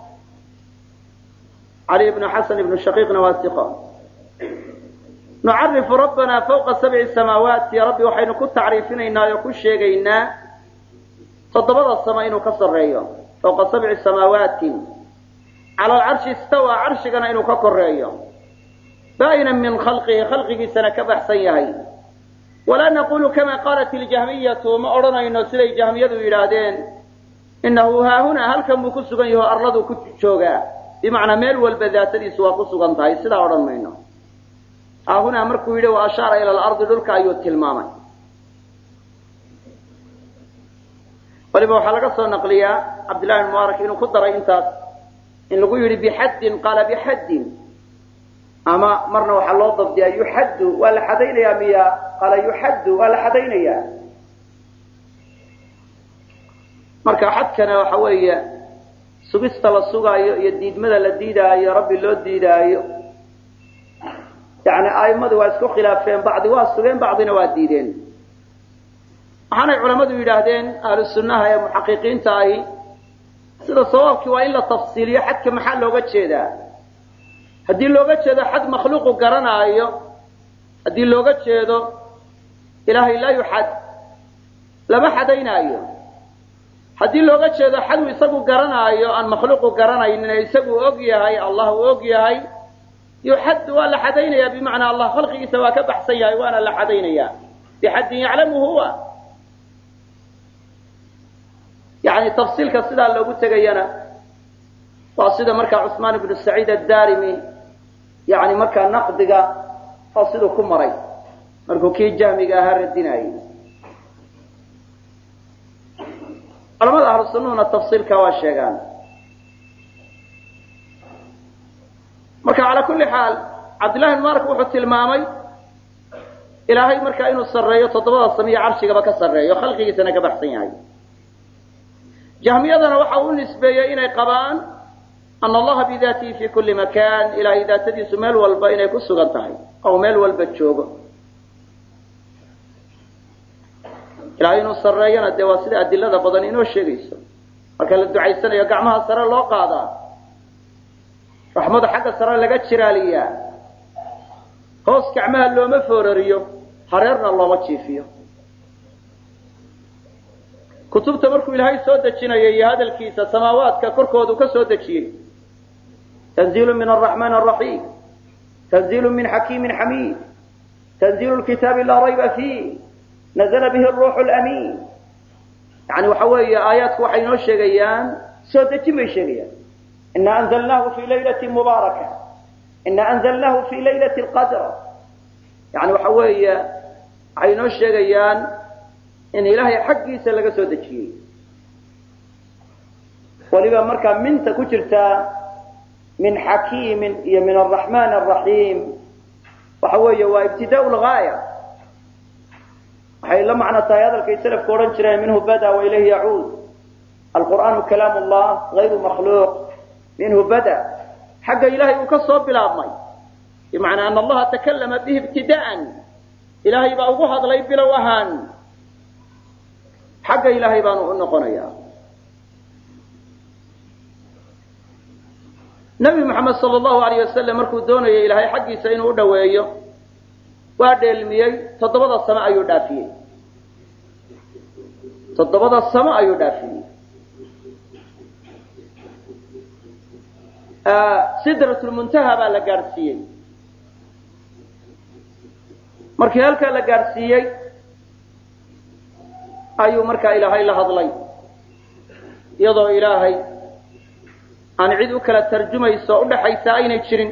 cali ibnu xasan ibnu shaqiiqna waa siqa nucarifu rabbana fawqa sabci samaawaati rabbi waxaynu ku tacriifinaynaa oo ku sheegaynaa toddobada sama inuu ka sarreeyo fawqa sabci samaawaatin cala alcarshi istawaa carshigana inuu ka koreeyo baa'inan min khalqihi khalqigiisana ka baxsan yahay walaa naqulu kama qaalat iljahmiyatu ma odhanayno siday jahmiyadu yidhaahdeen inahu haahunaa halkan buu ku sugan yaho arladuu ku joogaa bimacnaa meel walba daatadiisu waa ku sugan tahay sidaa odhan mayno haahunaa markuu yidhi wa ashaara ila alardi dhulka ayuu tilmaamay waliba waxaa laga soo naqliyaa cabdillahi ibn mubaarak inuu ku daray intaas in lagu yidhi bixaddin qaala bixaddin ama marna waxaa loo dabdiyaa yuxaddu waa la xadaynayaa miya qaala yuxaddu waa la xadaynayaa marka xadkana waxa weeye sugista la sugaayo iyo diidmada la diidaayo rabbi loo diidaayo yani a'immadu waa isku khilaafeen bacdi waa sugeen bacdina waa diideen waxaanay culammadu yidhaahdeen ahlu sunnaha ee muxaqiqiinta ahi sida sawaabkii waa in la tafsiiliyo xadka maxaa looga jeedaa haddii looga jeedo xad makhluuqu garanaayo haddii looga jeedo ilaahay laa yuxad lama xadaynaayo haddii looga jeedo xaduu isagu garanaayo aan makhluuqu garanaynin ee isagu og yahay allah uu og yahay yuxad waa la xadaynaya bimacnaa allah khalqigiisa waa ka baxsan yahay waana la xadaynaya bixaddin yaclamu huwa yani tafsiilka sidaa loogu tegayana waa sida markaa cusmaan ibnu saciid addarimi yani markaa naqdiga oo siduu ku maray markuu kii jahmiga ahaa radinayay culamada ahlu sunnuhuna tafsiilka waa sheegaan marka calaa kulli xaal cabdillahi ibn mubaarak wuxuu tilmaamay ilaahay markaa inuu sarreeyo toddobada samiyo carshigaba ka sarreeyo khalqigiisana ka baxsan yahay jahmiyadana waxa uu nisbeeyey inay qabaan ana allaha bidaatihi fi kulli makaan ilaahay daatadiisu meel walba inay ku sugan tahay oo meel walba joogo ilaahay inuu sarreeyana dee waa sida adilada badan inoo sheegayso marka la ducaysanayo gacmaha sare loo qaadaa raxmada xagga sare laga jiraaliyaa hoos gacmaha looma foorariyo hareerna looma jiifiyo kutubta markuu ilaahay soo dejinayay iyo hadalkiisa samaawaadka korkoodu ka soo dejiyey tanziilu min araxmaan araxiim tanziilu min xakiimin xamiid tanziilu lkitaabi laa rayba fiih nazla bihi ruuxu lamiin yani waxa weeye aayaadku waxay inoo sheegayaan soo dejin bay sheegayaan ina anzalnahu fi laylati mubaaraka ina anzalnahu fi laylati lqadr yani waxa weeye waxay inoo sheegayaan in ilaahay xaggiisa laga soo dejiyey waliba markaa minta ku jirtaa min xakiimin iyo min araxmaan araxiim waxa weeye waa ibtidaau lgaaya waxay la macno tahay hadalkay salafku odhan jireen minhu bada wa ilayhi yacuud alqur'aanu kalaam allah gayru makhluuq minhu bada xagga ilahay uu ka soo bilaabmay bimacnaa ana allaha takallama bihi ibtida'an ilaahay baa ugu hadlay bilow ahaan xagga ilaahay baanu u noqonayaa nabi moxamed sal allahu alayh wasalam markuu doonayay ilaahay xaggiisa inuu u dhoweeyo waa dheelmiyey toddobada samo ayuu dhaafiyey toddobada samo ayuu dhaafiyey sidratulmuntaha baa la gaadhsiiyey markii halkaa la gaadhsiiyey ayuu markaa ilaahay la hadlay iyadoo ilaahay aan cid u kala tarjumayso udhaxaysa aynay jirin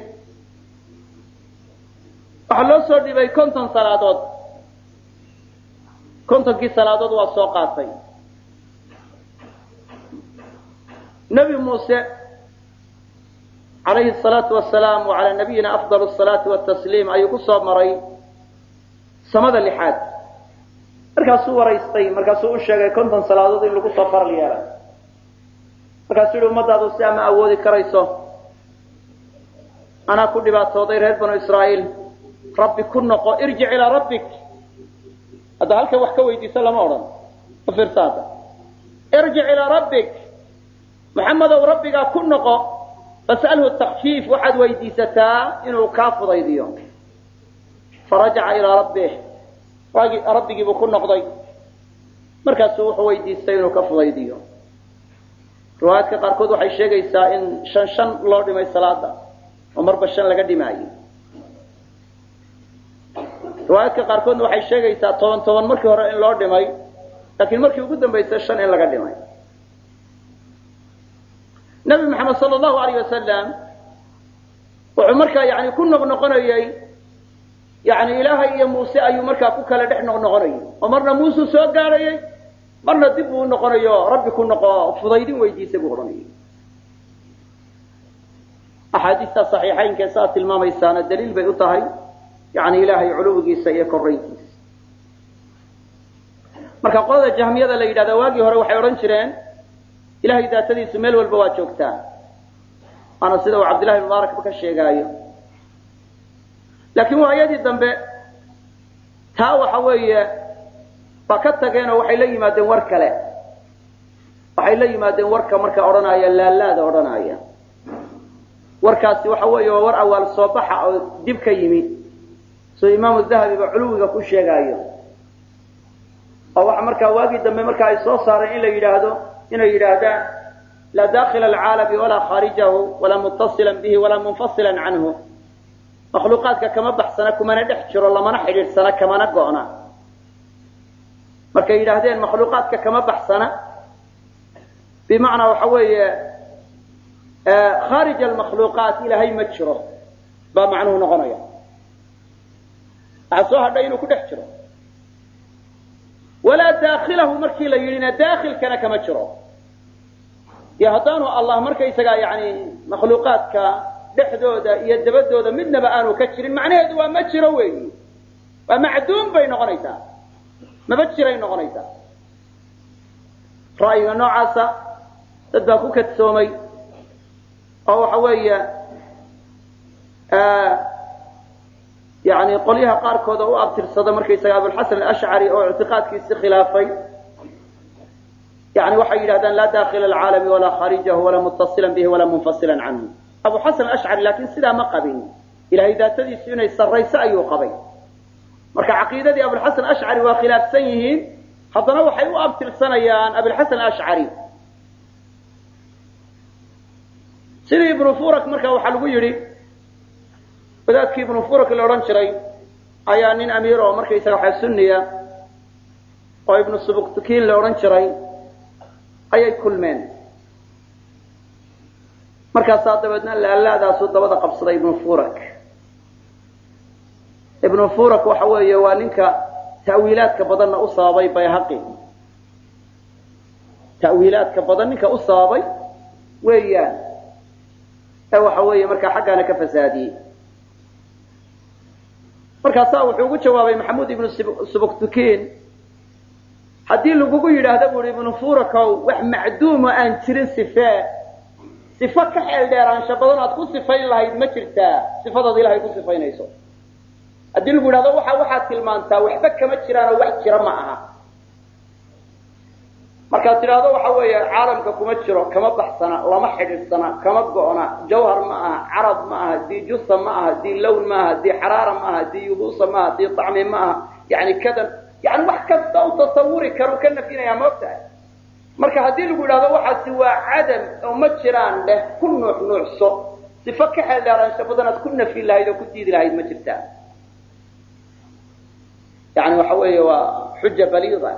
waxaa loo soo dhibay 50 salaadood 50kii salaadood waa soo qaatay nabi muuse alayhi الصلاة والسلام وعلى نبينا أفضل الصلاة والتسليم ayuu ku soo maray samada lixaad markaasuu waraystay markaasuu u sheegay 50 salaadood in lagu soo faral yeelay markaasuu yidhi ummadaadu si ama awoodi karayso anaa ku dhibaatooday reer banu israa'iil rabbi ku noqo irjic ilaa rabbik hadda halka wax ka weydiiso lama odhan u fiirsaada irjic ilaa rabbik maxamedow rabbigaa ku noqo fas'alhu takfiif waxaad weydiisataa inuu kaa fudaydiyo farajaca ilaa rabbih rabbigii buu ku noqday markaasuu wuxuu weydiistay inuu ka fudaydiyo riwaayaadka qaarkood waxay sheegaysaa in 5 loo dhimay salaada oo marba 5 laga dhimaayay riwaayaadka qaarkoodna waxay sheegaysaa 10 markii hore in loo dhimay laakiin markii ugu dambaysay 5 in laga dhimay nabi maxamed sal allahu alayh wasalam wuxuu markaa yani ku noqnoqonayay yani ilaahay iyo muuse ayuu markaa ku kala dhex noqnoqonayay oo marna muusuu soo gaadhayay marna dib buu noqonayo rabbi ku noqo fudaydin weydiisa buu odhanayay axaadiista saxiixaynka saa tilmaamaysaana daliil bay u tahay yani ilaahay culuwigiisa iyo korayntiisa marka qolada jahmiyada la yidhahda waagii hore waxay odhan jireen ilahay daatadiisu meel walba waa joogtaa waana sida uu cabdillahi mubaarakba ka sheegaayo laakiin waayadii dambe taa waxa weeye waa ka tageenoo waxay la yimaadeen war kale waxay la yimaadeen warka marka odhanaya laalaada odhanaya warkaasi waxa weeye waa war awaal soo baxa oo dib ka yimid sida imaamu dahabiba culuwiga ku sheegaayo oo waxa markaa waagii dambe marka ay soo saareen in la yidhaahdo inay yidhaahdaan laa daakila alcaalami walaa khaarijahu walaa muttasilan bihi walaa munfasilan canhu makhluuqaadka kama baxsana kumana dhex jiro lamana xidhiidhsana kamana go'na markay yidhaahdeen makhluuqaadka kama baxsana bimacnaa waxa weeye khaarij almakhluuqaat ilaahay ma jiro baa macnuhu noqonaya waxaa soo hadhay inuu ku dhex jiro walaa daakilahu markii la yidhina daakilkana kama jiro iyo haddaanu allah markaysagaa yani makhluuqaadka dhexdooda iyo dabadooda midnaba aanu ka jirin macnaheedu waa ma jiro weeyi waa macduum bay noqonaysaa maba jiray noqonaysaa ra'yiga noocaasa dad baa ku kadsoomay oo waxa weeye yani qolyaha qaarkood oo u abtirsada markaysaga abulxasan alashcari oo ictiqaadkiisi khilaafay yani waxay yidhahdaan laa dakhila alcaalami walaa kharijahu walaa muttasilan bihi walaa munfasilan canhu abu xasan alashcari laakiin sidaa ma qabin ilahay daatadiisu inay sarrayso ayuu qabay marka caqiidadii abulxasan ashcari waa khilaafsan yihiin haddana waxay u abtirsanayaan abulxasan alashcari sidii ibnu furak marka waxaa lagu yidhi wadaadkii ibnu furak la odhan jiray ayaa nin amiir oo markaysaga waxa sunniya oo ibnu subuktukiin la odhan jiray ayay kulmeen markaasaa dabeedna laalaadaasuu dabada qabsaday ibnu furak ibnu furak waxa weeye waa ninka ta'wiilaadka badanna u sababay bayhaqi ta'wiilaadka badan ninka u sababay weeyaan ee waxa weeye markaa xaggaana ka fasaadiyey markaasaa wuxuu ugu jawaabay maxamuud ibnu subuktukiin haddii lagugu yidhaahda bu i ibnu furakow wax macduumo aan jirin sifo ka xeel dheeraansha badan aad ku sifayn lahayd ma jirtaa sifadaad ilahay ku sifaynayso haddii lagu yidhahdo waxaad tilmaantaa waxba kama jiraanoo wax jira ma aha markaad tidhaahdo waxa weeye caalamka kuma jiro kama baxsana lama xidhiidsana kama go'na jawhar ma aha carab ma aha dii jusa ma aha dii lown ma aha dii xaraara ma aha dii yubuusa ma aha dii طacmi ma aha yani kadan yani wax kasta u tasawuri karo ka nafinayaa ma ogtahay marka haddii lagu yidhahdo waxaasi waa cadam oo ma jiraan leh ku nuuxnuuxso sifo ka xeel dheeraansho badanaad ku nafin lahayd oo ku diidi lahayd ma jirtaa yani waxa weeye waa xuja baliida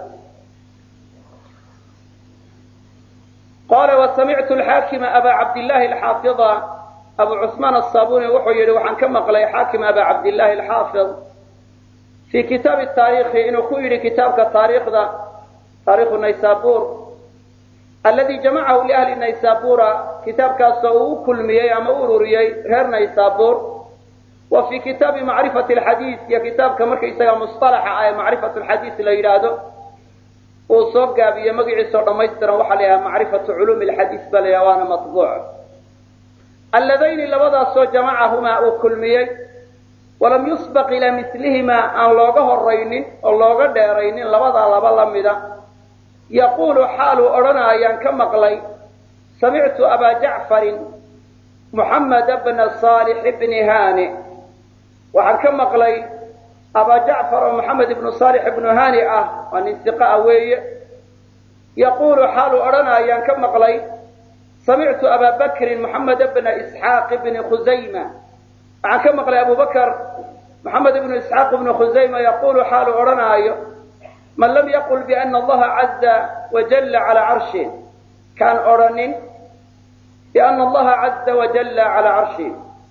qala wasamictu alxaakima aba cabdillahi alxaafida abu cusmaan asabuni wuxuu yidhi waxaan ka maqlay xaakim aba cabdillahi alxaafid fii kitaabi taariikhi inuu ku yidhi kitaabka taariikhda taarikhu naysabur alladii jamacahu liahli naysabura kitaabkaasoo uu u kulmiyey ama u ururiyey reer naysabur wa fii kitaabi macrifati alxadiid iyo kitaabka markaysaga musطalaxa ah ee macrifatu lxadiid la yidhaahdo uu soo gaabiye magaciisao dhammaystiran waxaa la yidhaha macrifatu culuumi alxadiid ba la yidhaha waana matbuuc alladayni labadaasoo jamacahumaa uu kulmiyey walam yusbaq ilaa milihimaa aan looga horaynin oo looga dheeraynin labadaa laba la mida yaquulu xaaluu odhanaayaan ka maqlay samictu abaa jacfarin muxamed bna saalix bni hani waxaan ka maqlay abaa jacfar oo maxamed ibnu saalix ibnu hani ah waa nin siqa ah weeye yaquulu xaaluu odhanaayaan ka maqlay samictu abaa bakrin moxamed bna isxaaq bni khusayma waxaan ka maqlay abu bakr moxamed ibnu isxaaq ibnu khusayma yaquulu xaaluu odhanaayo man lam yaqul biana allaha caza wajalla calaa carshi kaan odhanin biana allaha caza wajalla calaa carshi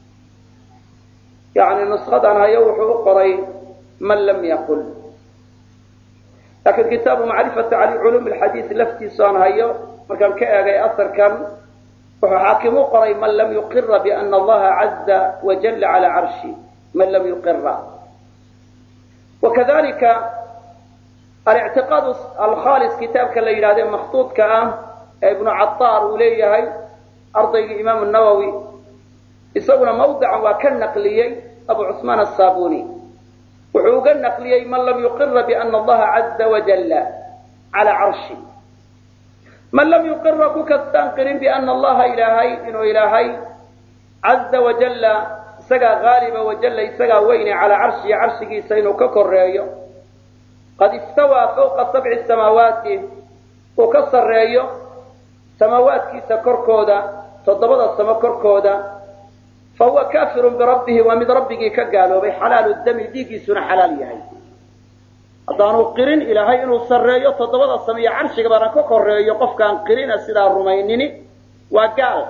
yani nushadan hayo wuxuu u qoray man lam yaqul laakiin kitaabu macrifati culuum alxadiid laftiisu aan hayo markaan ka eegay asarkan wuxuu xaakim u qoray man lam yuqira biana allaha caza wajalla calaa carshi man lam yuqira wakadalika alictiqaad alkhalis kitaabka la yidhahde makhtuudka ah ee ibnu cataar uu leeyahay ardaygii imaamu nawowi isaguna mawdican waa ka naqliyey abu cusmaan asabuni wuxuu uga naqliyey man lam yuqira biana allaha caza wajalla calaa carshi man lam yuqira ku kastaan qirin biana allaha ilaahay inuu ilaahay caza wajalla isagaa haaliba wajalla isagaa weyne calaa carshihi carshigiisa inuu ka koreeyo qad istawaa fawqa sabci samaawaati uu ka sarreeyo samaawaadkiisa korkooda toddobada samo korkooda fahuwa kaafirun birabbihi waa mid rabbigii ka gaaloobay xalaalu dami dhiiggiisuna xalaal yahay haddaanu qirin ilaahay inuu sarreeyo toddobada samo iyo carshigabana ka koreeyo qofkaan qirina sidaa rumaynini waa gaal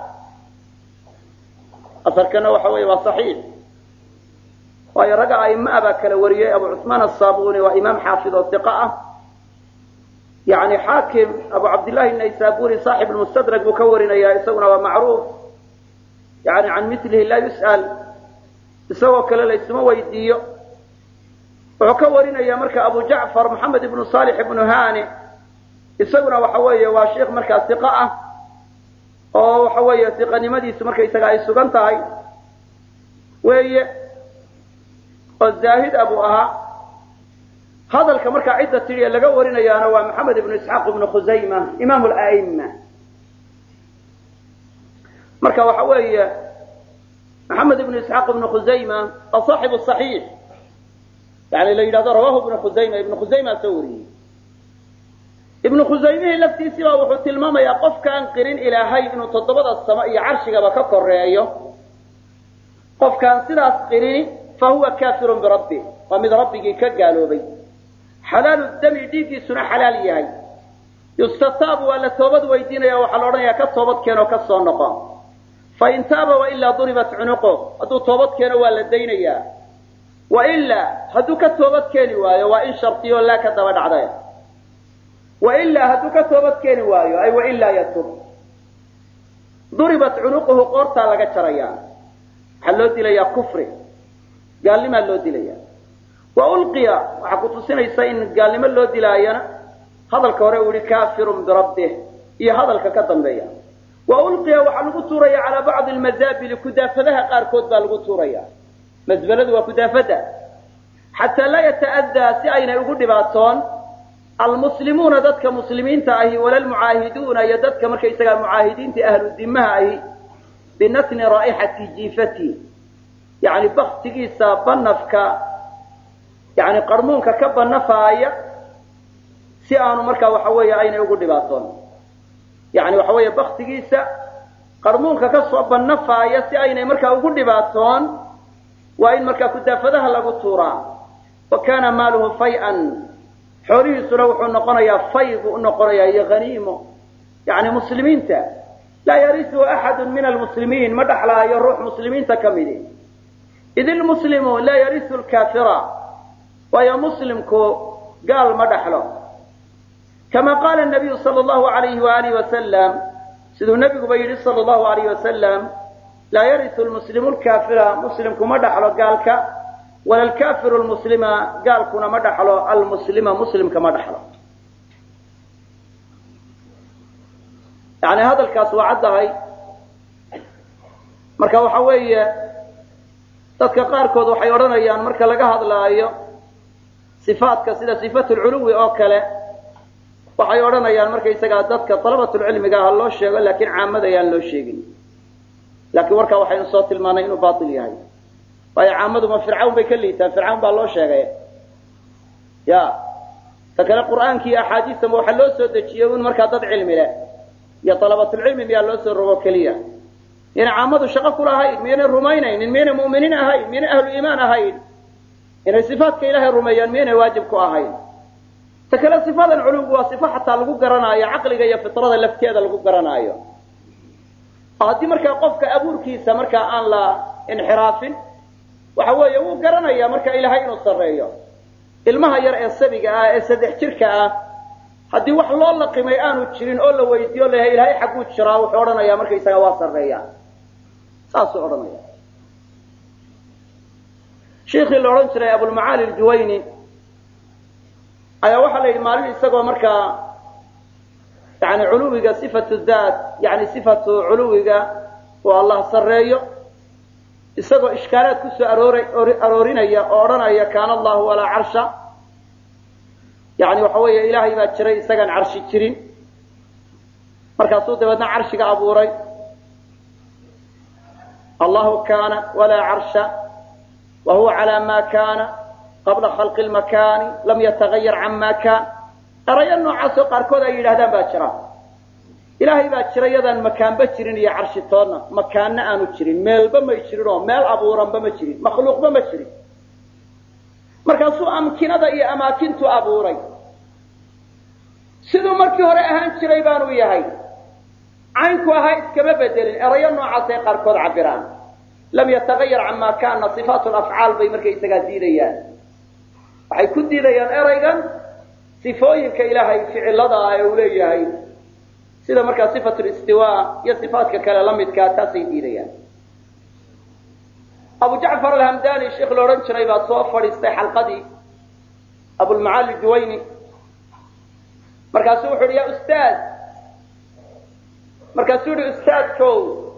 asarkana waxa weeye waa saxiix waayo ragga a'imaa baa kala wariyey abu cusmaan asabuni waa imaam xaafid oo iqa ah yani xaakim abu cabdillahi naysaburi saaxib lmustadrak buu ka warinayaa isaguna waa macruuf yani can milihi laa yus'al isagoo kale laysuma weydiiyo وكورنا مرك أبو جعفر محمد بن صالح بن هاني isaguna waxa weeye waa sheekh markaa thiqa ah oo waxa weeye thiqanimadiisu markay isaga ay sugan tahay weeye oo zaahid abu aha hadalka markaa cidda tiriye laga warinayaana waa maxamed ibn isxaaq ibn khuzayma imaam al-a'imma marka waxa weeye maxamed ibn isxaaq ibn khuzayma صاحب الصحيح يعني la yiraahdo rawahu ibn khuzayma sawri ابن خزيمه لفتيسي baa wuxuu tilmaamayaa qofkaan qirin ilaahay inuu todobada sama iyo arshigaba ka koreeyo qofkaan sidaas qirin fa huwa kaafirun bi rabbi wa mid rabbigi ka gaaloobay halaalu dami dhiigiisuna halaal yahay yustatabu wala toobad weydiinaya waxa la oranayaa ka toobad keeno ka soo noqon fa in taaba wa illa duribat unuqo haduu toobad keeno waa la deynayaa wa illa haduu ka toobad keeni waayo waa in shartiyo la ka daba dhacday وإلا هدوك توبت كيني وايو أي وإلا يتوب ضربت عنقه قرطا لك شريان حلو دليا كفر قال لي ما لو دليا وألقي وحكوت سنة يسين قال لي ما لو دليا هذا الكوري كافر بربه إيه هذا الكتم بيا وألقي وحلو توريا على بعض المزابل كدافدها قاركود بالغتوريا مزبلد وكدافدها حتى لا يتأذى سعين يقول باتون المسلمون ضدك مسلمين تاهي ولا المعاهدون يددك مركي سغا المعاهدين أهل الذمه اهي بنتن رائحه جيفتي يعني بختيسا بنفك يعني قرمونك كبنفايا سي انو marka waxa weeye ayna ugu dhibaatoon yani waxa weeye baqtigiisa qarmoonka ka soo bannafaaya si ayna marka ugu dhibaatoon waa in marka ku daafadaha lagu tuuraa wa kana maaluhu fay'an حوريسنا وحو نقنيا فيض نقنيا يا غنيمه يعني مسلمين لا يرث احد من المسلمين ما دخلا يروح مسلمين تكملين اذ المسلم لا يرث الكافر ويا مسلمكو قال ما دخلوا كما قال النبي صلى الله عليه واله وسلم سيد النبي بيقول صلى الله عليه وسلم لا يرث المسلم الكافر مسلمكو ما دخلوا قالك ولا الكافر المسلم قال كنا ما دخلوا المسلم مسلم كما دخلوا يعني هذا الكاس وعدها marka waxa weeye dadka qaarkood waxay oranayaan marka laga hadlaayo sifaadka sida sifatul uluwi oo kale waxay oranayaan marka isaga dadka talabatul cilmiga ah loo sheego laakiin caamada ayaan loo sheegin laakiin warka waxay soo tilmaanay inuu baatil yahay waayo caamadu ma fircawn bay ka liitaan fircawn baa loo sheegay ya takala quraankii ahadiista ma waxa loo soo dajiyay in marka dad cilmi leh ya talabatul cilmi miyaa loo soo rogo kaliya ina caamadu shaqo ku lahayd miyana rumaynayn miyana muuminiin ahayd miyana ahlu iimaan ahayd ina sifaadka ilaahay rumeeyaan miyana waajib ku ahayd takala sifadan culugu waa sifa xataa lagu garanaayo aqliga iyo fitrada lafteeda lagu garanaayo hadii marka qofka abuurkiisa marka aan la inxiraafin waxa weeye uu garanaya marka ilaahay inuu sareeyo ilmaha yar ee sabiga ah ee saddex jirka ah hadii wax loo laqimay aanu jirin oo la weydiyo leeyahay ilaahay xaquu jiraa wuxuu oranayaa marka isaga waa sareeya saas oo oranaya sheekhi looran jiray Abu al-Maali al-Juwayni ayaa waxa la yiri maalin isagoo marka yani uluwiga sifatu dhaat yani sifatu uluwiga oo Allah sareeyo isagoo ishkaalaad ku soo aroorinaya oo oranaya kaana Allah wala arsha يعني waxa weeye ilaahay baa jiray isagan arshi jirin markaas uu dabadna arshiga abuuray Allah kaana wala arsha wa huwa ala ma kaana qabla khalq al makan lam yataghayyar amma kan arayno aso qarkood ay yiraahdaan baa jira ilaahay baa jiray yadan makaan ba jirin iyo arshi toona makaanna aanu jirin meelba ma jirin oo meel abuuran ba ma jirin makhluuq ba ma jirin markaasuu amkinada iyo amaakintu abuuray sidoo markii hore ahaan jiray baanu yahay aynku ahaa iskama bedelin erayo noocaas ay qarkood cabiraan lam yataghayyar amma kana sifatu al-af'al bay markay isaga diidayaan waxay ku diidayaan eraygan sifooyinka ilaahay ficilada ay u leeyahay sida marka sifatu al-istiwa iyo sifaadka kale la midka taasay diidayaan Abu Ja'far al-Hamdani sheekh looran jiray baa soo fadhiistay xalqadii abulmacaali juwayni markaasuu wuxu uhi ya ustaad markaasuu yihi ustaadkow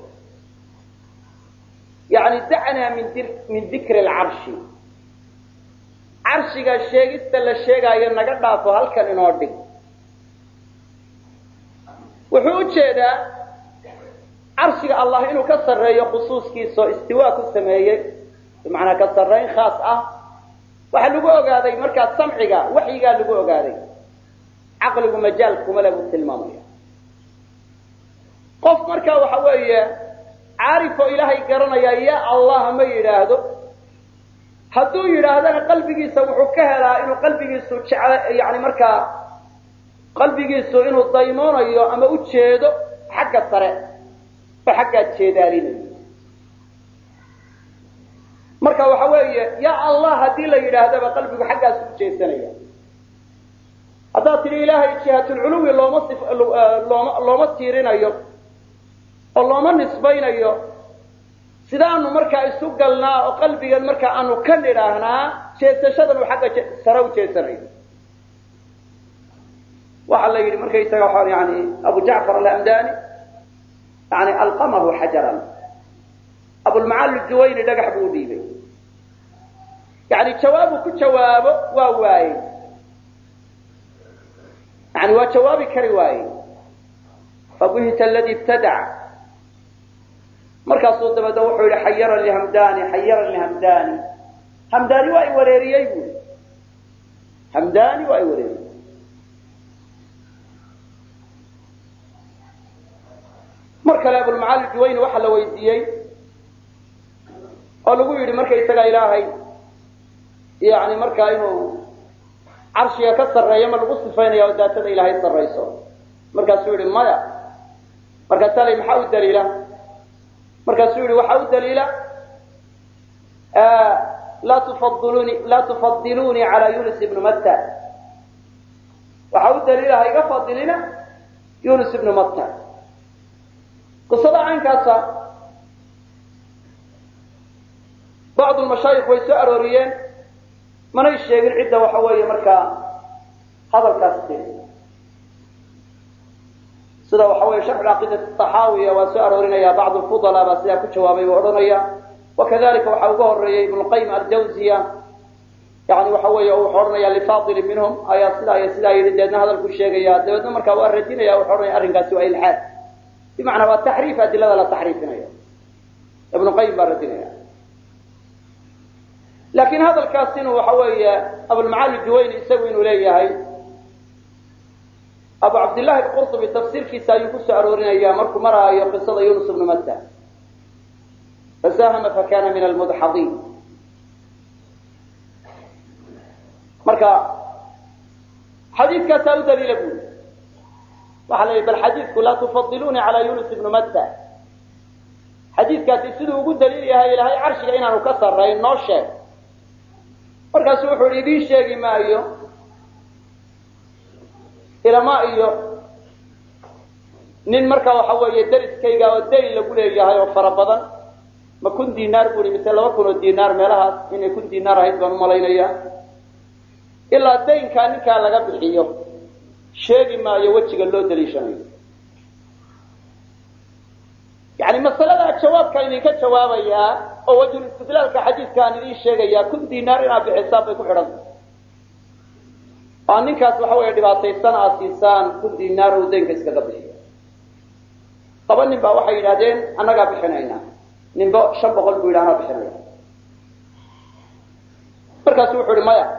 yani dacnaa min dikri alcarshi carshiga sheegista la sheegaayo naga dhaafo halkan inoo dhig wuxuu u jeedaa carshiga allah inuu ka sarreeyo khusuuskiisao istiwaa ku sameeyey bimacnaa ka sarrayn khaas ah waxaa lagu ogaaday markaa samciga waxyigaa lagu ogaaday caqligu majaal kuma le buu tilmaamaya qof markaa waxa weeye caarifoo ilaahay garanaya ya allah ma yidhaahdo hadduu yidhaahdana qalbigiisa wuxuu ka helaa inuu qalbigiisu yani markaa qalbigiisu inuu daymoonayo ama u jeedo xagga sare oo xaggaa jeedaalinayo marka waxa weeye ya allah haddii la yidhaahdaba qalbigu xaggaas u jeedsanaya haddaad tidhi ilaahay jihatulculuwi looma tiirinayo oo looma nisbaynayo sidaanu markaa isu galnaa oo qalbigan markaa aanu ka nidhaahnaa jeesashadan uu xagga sare u jeesanayo waxaa la yidhi markaysaga yani abu jacfar alhamdani yani alqamahu xajaran abulmacaali juwayni dhagax buu u dhiibay yani jawaabu ku jawaabo waa waaye yani waa jawaabi kari waaye fabuhita aladi ibtadac markaasuu dabada wuxuu yihi xayaran lihamdani hamdani waa i wareeriyey bui hamdani waa i wareeriyey mar kale abulmacaali juwayni waxaa la weydiiyey oo lagu yidhi markaysaga ilaahay yani markaa inuu carshiga ka sarreeyo ma lagu sifaynaya oo daatada ilaahay sarrayso markaasuu yihi maya markaasaa la maxaa u daliila markaasuu yihi waxaa u daliila laa tufadilunii cala yunus ibni matta waxaa u daliila ha iga fadilina yunus ibnu matta qisada caynkaasa bacdu mashaayikh way soo arooriyeen manay sheegin cidda waxa weeye markaa hadalkaas tiri sida waxa weeye sharxu caqiidati taxaawiya waa soo aroorinaya bacdu lfudala baa sidaa ku jawaabay oo odhanaya wakadalika waxaa uga horeeyey ibnu lqayim aljawziya yani waxa weeye wuxuu odhanaya lifadili minhum ayaa sidaa iyo sidaa yidhi deedna hadalku sheegaya dabeedna markaa waa radinaya wuxuu odhanaya arrinkaasi waa ilxaad bimacnaa waa taxriif adilada la taxriifinayo ibnu qayim baa radinaya laakiin hadalkaas inuu waxa weeye abulmacaali juwayni isagu inuu leeyahay abu cabdillahi alqurtubi tafsiirkiisa ayuu kusoo aroorinaya markuu maraayo qisada yunus ibnu matta fasahama fakana min almudxadiin marka xadiidkaasaa u daliila buuli waxaa la yidhi bal xadiidku laa tufadilunii cala yunus ibnu matta xadiidkaasi siduu ugu daliil yahay ilaahay carshiga inaanu ka sarrayn noo sheeg markaasu wuxuu ihi idiin sheegi maayo ilama iyo nin markaa waxa weeye dariskayga oo dayn lagu leeyahay oo fara badan ma 1,000 diinaar buu mise 2,000 oo diinaar meelahaas inay 1,000 diinaar ahayd baan umalaynaya ilaa daynkaa ninkaa laga bixiyo sheegi maayo wejiga loo daliishanayo yani masalada jawaabka idinka jawaabayaa oo wajhul istidlaalka xadiidkaan idiin sheegayaa 1,000 diinaar inaad bixisaan bay ku xidhanta oo ninkaas waxa weeye dhibaataysan aad siisaan 1,000 diinaar oo daynka iskaga bixiyo 2 nin baa waxay yidhahdeen annagaa bixinayna ninba 500 buu yidhi anaa bixinaya markaasu wuxuu ihi maya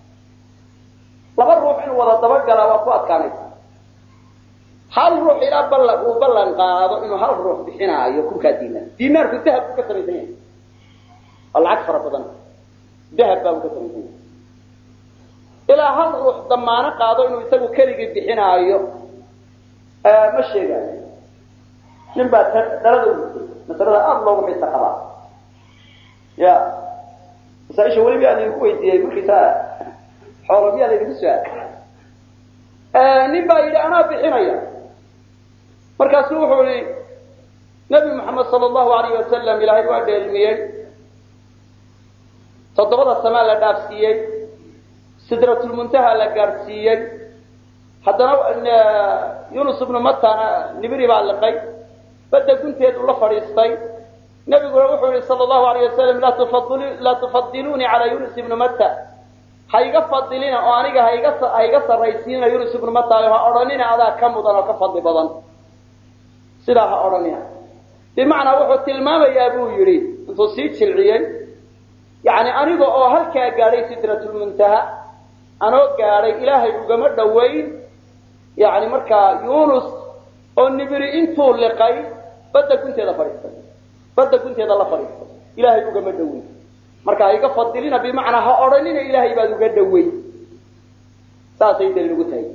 2 ruux inuu wada dabagalaa waa ku adkaanaysa hal ruux ilaa uu ballan qaado inuu hal ruux bixinaayo 1,000 diinaar diinaarku dahab buu ka samaysan yahay waa lacag fara badan dahab baa uu ka samaysan yahay ilaa hal ruux damaano qaado inuu isagu keligii bixinaayo ma sheegaayo nin baa dhalada u gudbay masalada aada loogu xiisa qabaa ya masaaisha weliba aan idinku weydiiyey markiisaa xoolobiyaa laydinku su-aal nin baa yidhi anaa bixinaya markaasu wuxuu yihi nabi moxamed sala allahu alayh wasalam ilaahay waa dheelmiyey 7 samaa la dhaafsiiyey sidratul muntaha la gaarsiiyey haddana yunus ibnu matana nibiri baa liqay badda gunteedu la fadhiistay nabiguna wuxuu yihi sala allahu alayh wasalam laa tufadiluunii calaa yunus ibnu matta ha iga fadilina oo aniga ha iga sarraysiinina yunus ibnu matta ha odhanina adaa ka mudan oo ka fadli badan sidaa ha odhanina bimacnaa wuxuu tilmaamayaa buu yidhi intuu sii jilciyey yani aniga oo halkaa gaadhay sidratulmuntaha anoo gaadhay ilaahay ugama dhowayn yani markaa yunus oo nibiri intuu liqay badda gunteeda la fadhiistay ilaahay ugama dhoweyn marka ha iga fadilina bimacnaa ha odhanina ilaahay baad uga dhoweyn saasay daliil ugu tahay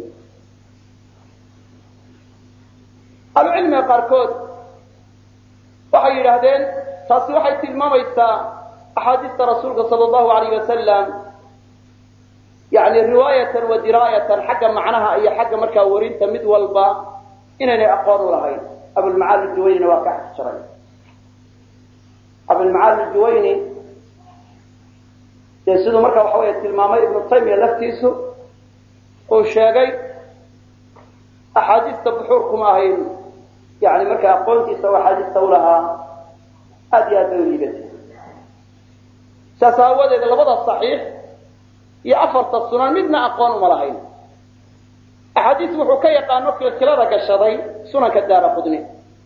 ahlucilmiga qaarkood waxay yidhaahdeen taasi waxay tilmaamaysaa axaadiista rasuulka sala allahu alayh wasalam yani riwaayatan wa diraayatan xagga macnaha iyo xagga markaa warinta mid walba inaynay aqoon u lahayn abulmacaali juwaynina waa ka xaq jiray abulmacaali juwayni dee siduu markaa waxa weeye tilmaamay ibnu taymiya laftiisu uu sheegay axaadiista buxuurkuma ahayn yani markaa aqoontiisa oo axaadiista ulahaa aad iyo aad bay u liigatay saas aawadeed labada saxiix iyo afarta sunan midna aqoon uma lahayn axaadiis wuxuu ka yaqaano kilkilada gashaday sunanka daaraqudni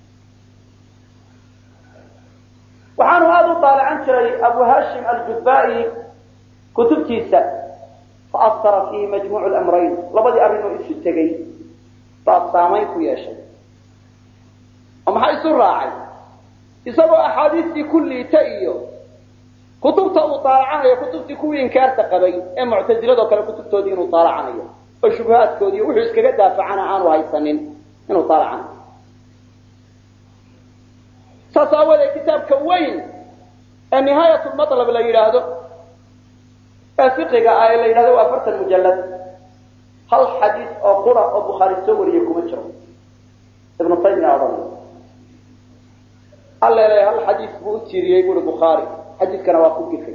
waxaanu aada u daalacan jiray abu hashim aljubba'i kutubtiisa faasara fiihi majmuuc lamrayn labadii arrin oo isu tegey baa saamayn ku yeeshay oo maxaa isu raacay isagoo axaadiistii ku liita iyo kutubta uu daalacanayo kutubtii kuwii inkaarta qabay ee muctaziladoo kale kutubtoodii inuu daalacanayo oo shubahaadkoodii wuxuu iskaga daafacana aanu haysanin inuu daalacanayo saas aawadeed kitaabka weyn ee nihaayat lmatlab la yidhaahdo ee fiqiga ah ee la yidhahdo waa 40 mujallad hal xadiis oo qura oo bukhaari soo wariyay kuma jiro ibnu taymiya odhanay alla ilaahay hal xadiis buu u tiiriyey buuri bukhaari xadiiskana waa ku gifay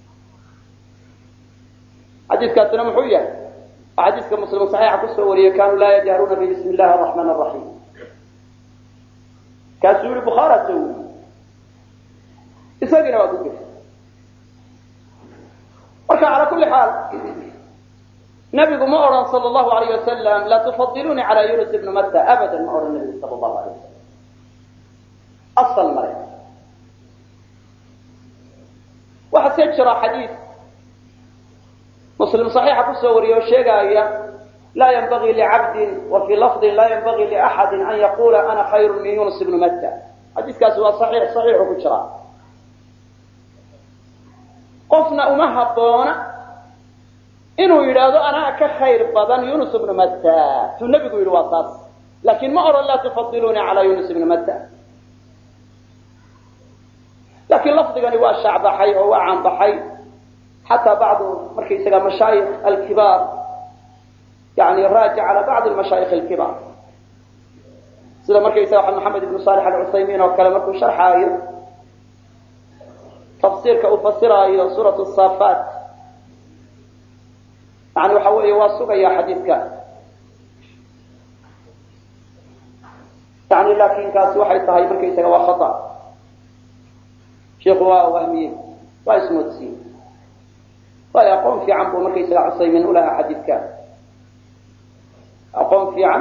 xadiiskaasina muxuu yahay xadiiska muslim saxiixa ku soo wariyay kaanuu laa yajharuuna bismi illaahi araxmaan araxiim kaasuu yihi bukhaara soo wariyey isagina waa ku gifay marka calaa kulli xaal nabigu ma odhan sala allahu alayh wasalam laa tufadiluunii calaa yunus ibni matta abadan ma odhan nabigu sala allahu alayh wasalam asal male waxaa see jira xadiis muslim saxiixa kusoo wariye oo sheegaya laa yanbagii licabdin wa fii lafdin laa yanbagii liaxadin an yaqula ana khayru min yunus ibni matta xadiiskaasi waa saxiixu ku jira qofna uma habboona inuu yidhaahdo anaa ka khayr badan yunus ibnu matta tuu nebigu yidhi waa taas laakiin ma odhan laa tufadiluunii calaa yunus ibni matta laakiin lafdigani waa shaacbaxay oo waa caanbaxay xataa bacdu markaysaga mashaayikh alkibaar yani raajic cala bacdi mashaayikh alkibaar sida markaysaga maxamed ibnu salix alcuthaymiin oo kale markuu sharxaayo tafsiirka uu fasiraayo suurat saafaat yani waxa weeye waa sugaya xadiidka yani laakin kaasi waxay tahay markaysaga waa khata sheikhu waa wahmiye waa ismoodsiye waayo aqoon fiican buu markaysaga cusaymin ulahaa xadiidka aqoon fiican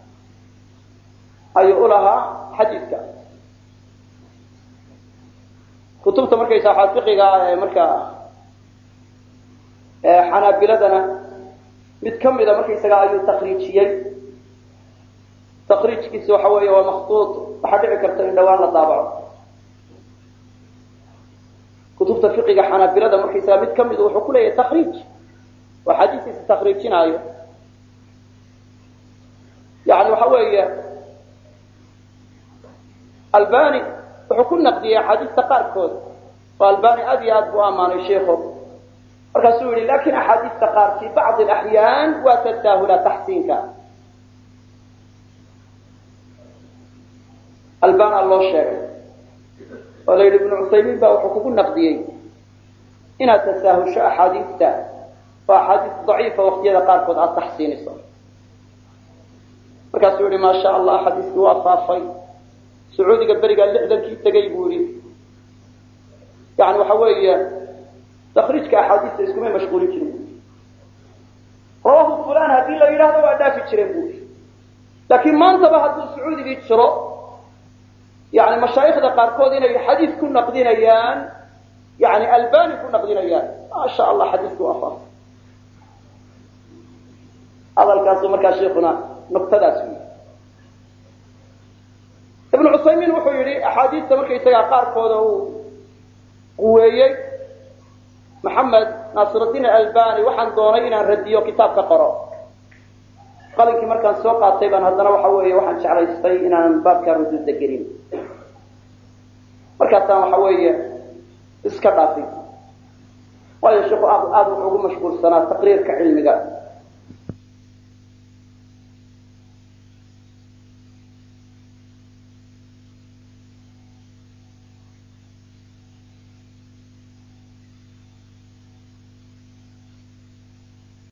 ayuu ulahaa xadiidka kutubta markaysa waxaa fiqiga ee markaa xanaabiladana mid ka mida markaysaga ayuu takriijiyey takriijkiisa waxa weeye waa makhtuud waxaa dhici karta in dhawaan la daabaco kutubta fiqiga xanaabilada markaysaga mid ka midu wuxuu ku leeyahay takriij oo xadiiskiisa takriijinaayo yani waxa weeye albani wuxuu ku naqdiyey axaadiista qaarkood oo albani aad iyo aad buu amaanay sheikhu markaasuu yihi lakin axaadiista qaar fi bacdi alaxyaan waa tasaahula taxsiinka albana loo sheegay oo la yidhi ibnu cuthaymiin baa wuxuu kugu naqdiyey inaad tasaahusho axaadiista waa axaadiis daciifa waqtiyada qaarkood aad taxsiiniso. markaasuu yihi maa sha allah xadiiskii waa faafay, sacuudiga berigaa 60kii tegay buu yihi. yani waxa weeye takriijka axaadiista iskuma mashquulin jirin. rawahu fulan haddii la yidhaahdo waa dhaafi jireen buu yihi. laakiin maantaba hadduu sacuudigii jiro, yani mashaayikhda qaarkood inay xadiis ku naqdinayaan, yani albani ku naqdinayaan, maa sha allah xadiiskii waa faafay. hadalkaasu markaa sheikuna nuqtadaas wy. ibnu cusaymiin wuxuu yihi axaadiista markaysagaa qaarkooda uu quweeyey maxamed naasirudiin albani, waxaan doonay inaan radiyo kitaabka qoro. qalinkii markaan soo qaatay baan haddana waxa weeye waxaan jeclaystay inaan baabkaa ruduudda gelin. markaasaan waxa weeye iska dhaafay, waayo sheikhu aad wuxuu ugu mashquulsanaa taqriirka cilmiga.